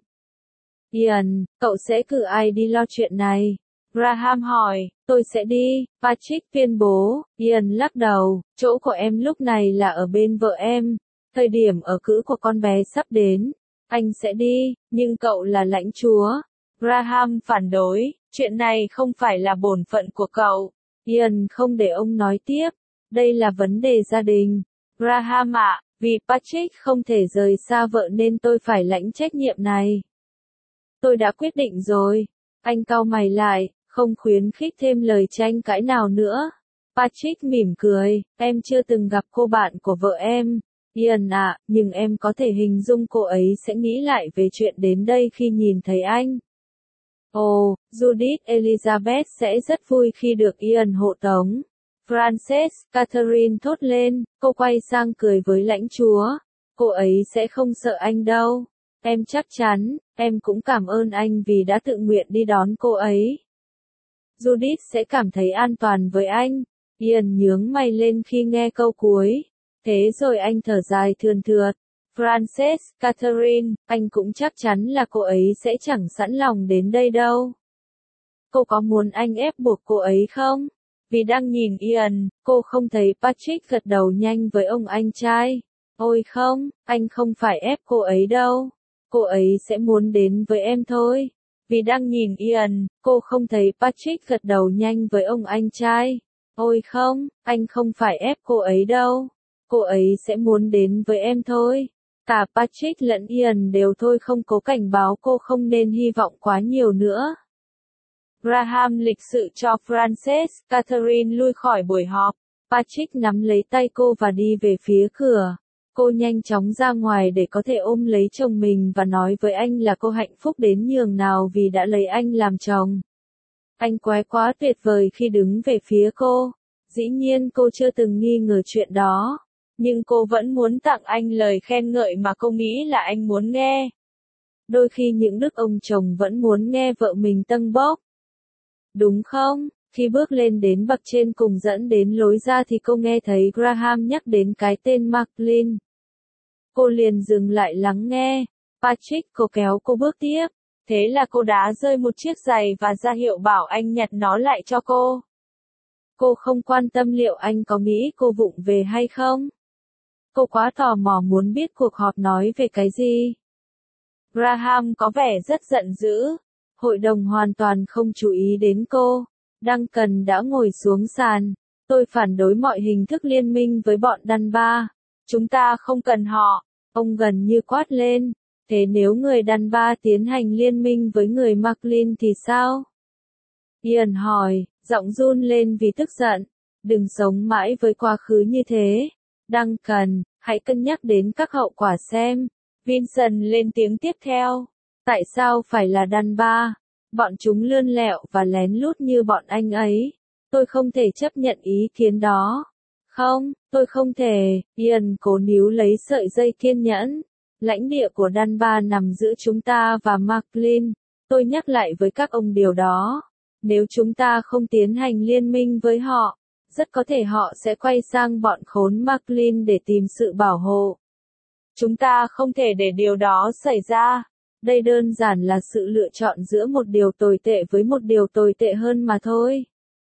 Ian, cậu sẽ cử ai đi lo chuyện này? Graham hỏi, tôi sẽ đi, Patrick tuyên bố. Ian lắc đầu, chỗ của em lúc này là ở bên vợ em. Thời điểm ở cữ của con bé sắp đến. Anh sẽ đi, nhưng cậu là lãnh chúa. Graham phản đối, chuyện này không phải là bổn phận của cậu. Ian không để ông nói tiếp. Đây là vấn đề gia đình. Graham ạ, vì Patrick không thể rời xa vợ nên tôi phải lãnh trách nhiệm này. Tôi đã quyết định rồi. Anh cau mày lại, không khuyến khích thêm lời tranh cãi nào nữa. Patrick mỉm cười, em chưa từng gặp cô bạn của vợ em. Ian ạ, nhưng em có thể hình dung cô ấy sẽ nghĩ lại về chuyện đến đây khi nhìn thấy anh. Ồ, Judith Elizabeth sẽ rất vui khi được Ian hộ tống. Frances, Catherine thốt lên, cô quay sang cười với lãnh chúa. Cô ấy sẽ không sợ anh đâu. Em chắc chắn, em cũng cảm ơn anh vì đã tự nguyện đi đón cô ấy. Judith sẽ cảm thấy an toàn với anh. Ian nhướng mày lên khi nghe câu cuối. Thế rồi anh thở dài thườn thượt. Frances, Catherine, anh cũng chắc chắn là cô ấy sẽ chẳng sẵn lòng đến đây đâu. Cô có muốn anh ép buộc cô ấy không? Vì đang nhìn Ian, cô không thấy Patrick gật đầu nhanh với ông anh trai. Ôi không, anh không phải ép cô ấy đâu. Cô ấy sẽ muốn đến với em thôi. Vì đang nhìn Ian, cô không thấy Patrick gật đầu nhanh với ông anh trai. Ôi không, anh không phải ép cô ấy đâu. Cô ấy sẽ muốn đến với em thôi. Cả Patrick lẫn Ian đều thôi không cố cảnh báo cô không nên hy vọng quá nhiều nữa. Graham lịch sự cho Frances, Catherine lui khỏi buổi họp. Patrick nắm lấy tay cô và đi về phía cửa. Cô nhanh chóng ra ngoài để có thể ôm lấy chồng mình và nói với anh là cô hạnh phúc đến nhường nào vì đã lấy anh làm chồng. Anh quái quá tuyệt vời khi đứng về phía cô. Dĩ nhiên cô chưa từng nghi ngờ chuyện đó. Nhưng cô vẫn muốn tặng anh lời khen ngợi mà cô nghĩ là anh muốn nghe. Đôi khi những đức ông chồng vẫn muốn nghe vợ mình tâng bốc. Đúng không? Khi bước lên đến bậc trên cùng dẫn đến lối ra thì cô nghe thấy Graham nhắc đến cái tên Maclean. Cô liền dừng lại lắng nghe. Patrick cô kéo cô bước tiếp. Thế là cô đá rơi một chiếc giày và ra hiệu bảo anh nhặt nó lại cho cô. Cô không quan tâm liệu anh có nghĩ cô vụng về hay không. Cô quá tò mò muốn biết cuộc họp nói về cái gì. Graham có vẻ rất giận dữ. Hội đồng hoàn toàn không chú ý đến cô. Duncan đã ngồi xuống sàn. Tôi phản đối mọi hình thức liên minh với bọn Dunbar. Chúng ta không cần họ. Ông gần như quát lên. Thế nếu người Dunbar tiến hành liên minh với người Maclean thì sao? Ian hỏi, giọng run lên vì tức giận. Đừng sống mãi với quá khứ như thế. Duncan, hãy cân nhắc đến các hậu quả xem. Vincent lên tiếng tiếp theo. Tại sao phải là Dunbar? Bọn chúng lươn lẹo và lén lút như bọn anh ấy. Tôi không thể chấp nhận ý kiến đó. Không, tôi không thể. Ian cố níu lấy sợi dây kiên nhẫn. Lãnh địa của Dunbar nằm giữa chúng ta và Maclean. Tôi nhắc lại với các ông điều đó. Nếu chúng ta không tiến hành liên minh với họ, rất có thể họ sẽ quay sang bọn khốn Maclean để tìm sự bảo hộ. Chúng ta không thể để điều đó xảy ra. Đây đơn giản là sự lựa chọn giữa một điều tồi tệ với một điều tồi tệ hơn mà thôi.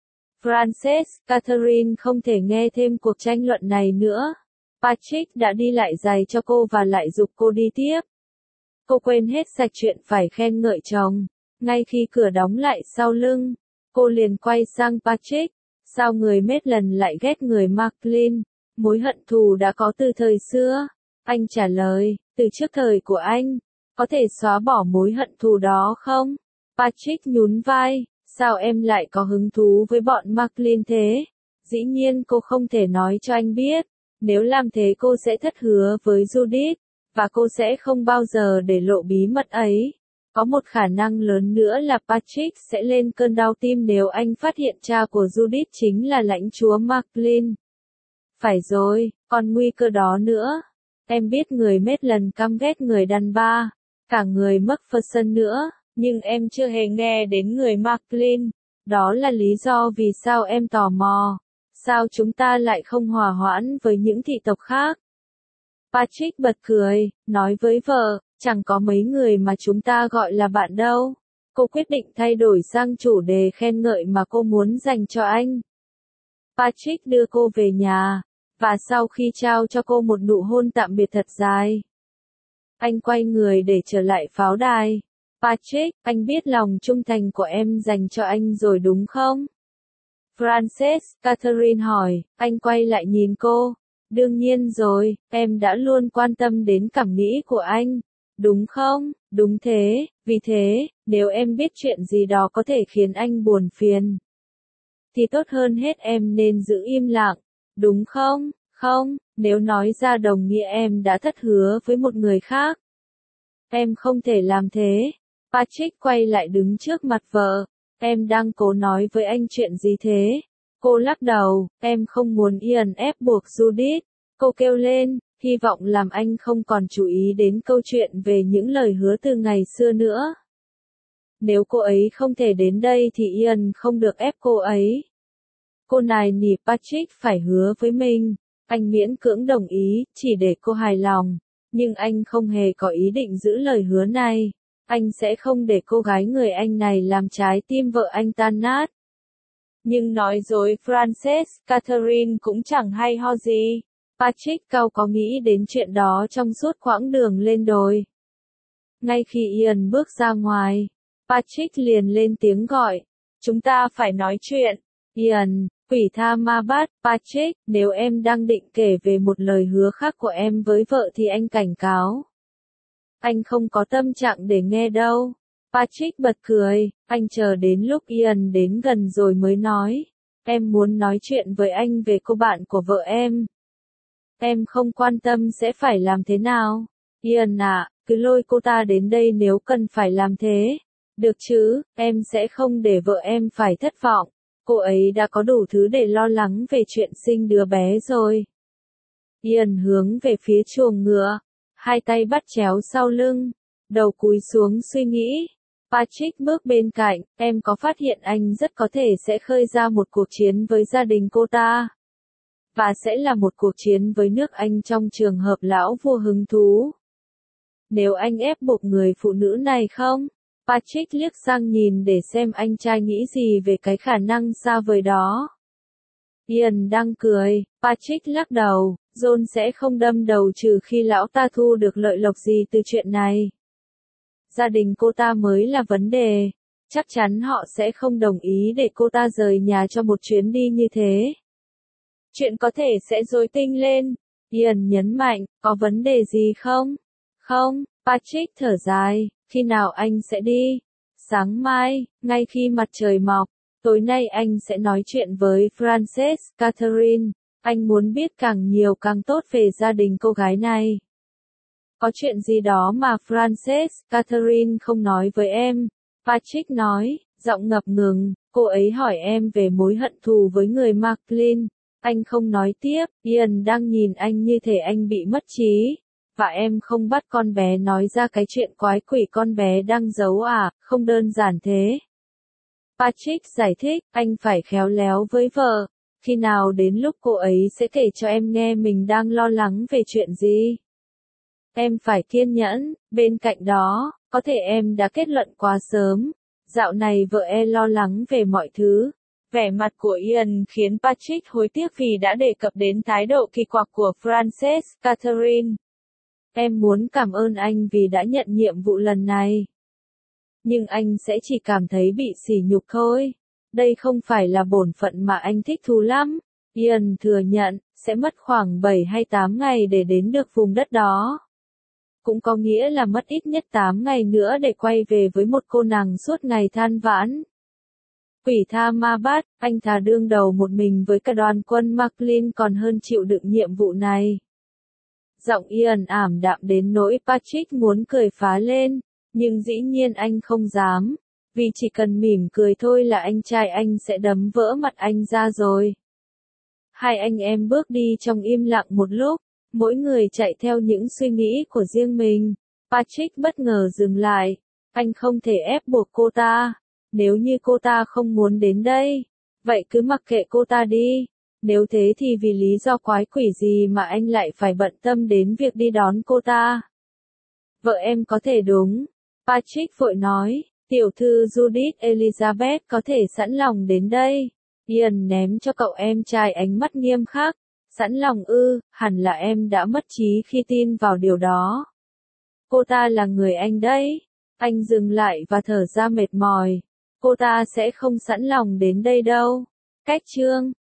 Frances, Catherine không thể nghe thêm cuộc tranh luận này nữa. Patrick đã đi lại giày cho cô và lại giục cô đi tiếp. Cô quên hết sạch chuyện phải khen ngợi chồng. Ngay khi cửa đóng lại sau lưng, cô liền quay sang Patrick. Sao người Maitland lại ghét người Maclean? Mối hận thù đã có từ thời xưa. Anh trả lời, từ trước thời của anh. Có thể xóa bỏ mối hận thù đó không? Patrick nhún vai. Sao em lại có hứng thú với bọn Maclean thế? Dĩ nhiên cô không thể nói cho anh biết. Nếu làm thế cô sẽ thất hứa với Judith, và cô sẽ không bao giờ để lộ bí mật ấy. Có một khả năng lớn nữa là Patrick sẽ lên cơn đau tim nếu anh phát hiện cha của Judith chính là lãnh chúa Maclean. Phải rồi, còn nguy cơ đó nữa. Em biết người Maitland căm ghét người Dunbar, cả người Macpherson nữa, nhưng em chưa hề nghe đến người Maclean. Đó là lý do vì sao em tò mò. Sao chúng ta lại không hòa hoãn với những thị tộc khác? Patrick bật cười, nói với vợ, chẳng có mấy người mà chúng ta gọi là bạn đâu. Cô quyết định thay đổi sang chủ đề khen ngợi mà cô muốn dành cho anh. Patrick đưa cô về nhà, và sau khi trao cho cô một nụ hôn tạm biệt thật dài, anh quay người để trở lại pháo đài. Patrick, anh biết lòng trung thành của em dành cho anh rồi đúng không? Frances, Catherine hỏi, anh quay lại nhìn cô. Đương nhiên rồi, em đã luôn quan tâm đến cảm nghĩ của anh. Đúng không? Đúng thế, vì thế, nếu em biết chuyện gì đó có thể khiến anh buồn phiền, thì tốt hơn hết em nên giữ im lặng. Đúng không? Không, nếu nói ra đồng nghĩa em đã thất hứa với một người khác. Em không thể làm thế. Patrick quay lại đứng trước mặt vợ. Em đang cố nói với anh chuyện gì thế? Cô lắc đầu, em không muốn Ian ép buộc Judith. Cô kêu lên, hy vọng làm anh không còn chú ý đến câu chuyện về những lời hứa từ ngày xưa nữa. Nếu cô ấy không thể đến đây thì Ian không được ép cô ấy. Cô nài nỉ Patrick phải hứa với mình. Anh miễn cưỡng đồng ý, chỉ để cô hài lòng. Nhưng anh không hề có ý định giữ lời hứa này. Anh sẽ không để cô gái người Anh này làm trái tim vợ anh tan nát. Nhưng nói dối Frances, Catherine cũng chẳng hay ho gì. Patrick cau có nghĩ đến chuyện đó trong suốt quãng đường lên đồi. Ngay khi Ian bước ra ngoài, Patrick liền lên tiếng gọi. Chúng ta phải nói chuyện. Ian, quỷ tha ma bắt, Patrick, nếu em đang định kể về một lời hứa khác của em với vợ thì anh cảnh cáo. Anh không có tâm trạng để nghe đâu. Patrick bật cười, anh chờ đến lúc Ian đến gần rồi mới nói. Em muốn nói chuyện với anh về cô bạn của vợ em. Em không quan tâm sẽ phải làm thế nào. Ian à, cứ lôi cô ta đến đây nếu cần phải làm thế. Được chứ, em sẽ không để vợ em phải thất vọng. Cô ấy đã có đủ thứ để lo lắng về chuyện sinh đứa bé rồi. Ian hướng về phía chuồng ngựa, hai tay bắt chéo sau lưng, đầu cúi xuống suy nghĩ. Patrick bước bên cạnh, em có phát hiện anh rất có thể sẽ khơi ra một cuộc chiến với gia đình cô ta. Và sẽ là một cuộc chiến với nước Anh trong trường hợp lão vua hứng thú. Nếu anh ép buộc người phụ nữ này không? Patrick liếc sang nhìn để xem anh trai nghĩ gì về cái khả năng xa vời đó. Ian đang cười, Patrick lắc đầu, John sẽ không đâm đầu trừ khi lão ta thu được lợi lộc gì từ chuyện này. Gia đình cô ta mới là vấn đề. Chắc chắn họ sẽ không đồng ý để cô ta rời nhà cho một chuyến đi như thế. Chuyện có thể sẽ rối tinh lên. Ian nhấn mạnh, có vấn đề gì không? Không, Patrick thở dài, khi nào anh sẽ đi? Sáng mai, ngay khi mặt trời mọc. Tối nay anh sẽ nói chuyện với Frances, Catherine. Anh muốn biết càng nhiều càng tốt về gia đình cô gái này. Có chuyện gì đó mà Frances, Catherine không nói với em? Patrick nói, giọng ngập ngừng, cô ấy hỏi em về mối hận thù với người McLean. Anh không nói tiếp, Ian đang nhìn anh như thể anh bị mất trí. Và em không bắt con bé nói ra cái chuyện quái quỷ con bé đang giấu à, không đơn giản thế. Patrick giải thích, anh phải khéo léo với vợ. Khi nào đến lúc cô ấy sẽ kể cho em nghe mình đang lo lắng về chuyện gì? Em phải kiên nhẫn, bên cạnh đó, có thể em đã kết luận quá sớm. Dạo này vợ e lo lắng về mọi thứ. Vẻ mặt của Ian khiến Patrick hối tiếc vì đã đề cập đến thái độ kỳ quặc của Frances, Catherine. Em muốn cảm ơn anh vì đã nhận nhiệm vụ lần này. Nhưng anh sẽ chỉ cảm thấy bị sỉ nhục thôi. Đây không phải là bổn phận mà anh thích thú lắm. Ian thừa nhận, sẽ mất khoảng bảy hay tám ngày để đến được vùng đất đó. Cũng có nghĩa là mất ít nhất tám ngày nữa để quay về với một cô nàng suốt ngày than vãn. Quỷ tha ma bắt, anh thà đương đầu một mình với cả đoàn quân McLean còn hơn chịu đựng nhiệm vụ này. Giọng Ian ảm đạm đến nỗi Patrick muốn cười phá lên, nhưng dĩ nhiên anh không dám, vì chỉ cần mỉm cười thôi là anh trai anh sẽ đấm vỡ mặt anh ra rồi. Hai anh em bước đi trong im lặng một lúc, mỗi người chạy theo những suy nghĩ của riêng mình. Patrick bất ngờ dừng lại, anh không thể ép buộc cô ta. Nếu như cô ta không muốn đến đây, vậy cứ mặc kệ cô ta đi. Nếu thế thì vì lý do quái quỷ gì mà anh lại phải bận tâm đến việc đi đón cô ta? Vợ em có thể đúng. Patrick vội nói, tiểu thư Judith Elizabeth có thể sẵn lòng đến đây. Ian ném cho cậu em trai ánh mắt nghiêm khắc. Sẵn lòng ư, hẳn là em đã mất trí khi tin vào điều đó. Cô ta là người anh đấy. Anh dừng lại và thở ra mệt mỏi. Cô ta sẽ không sẵn lòng đến đây đâu. Cách chương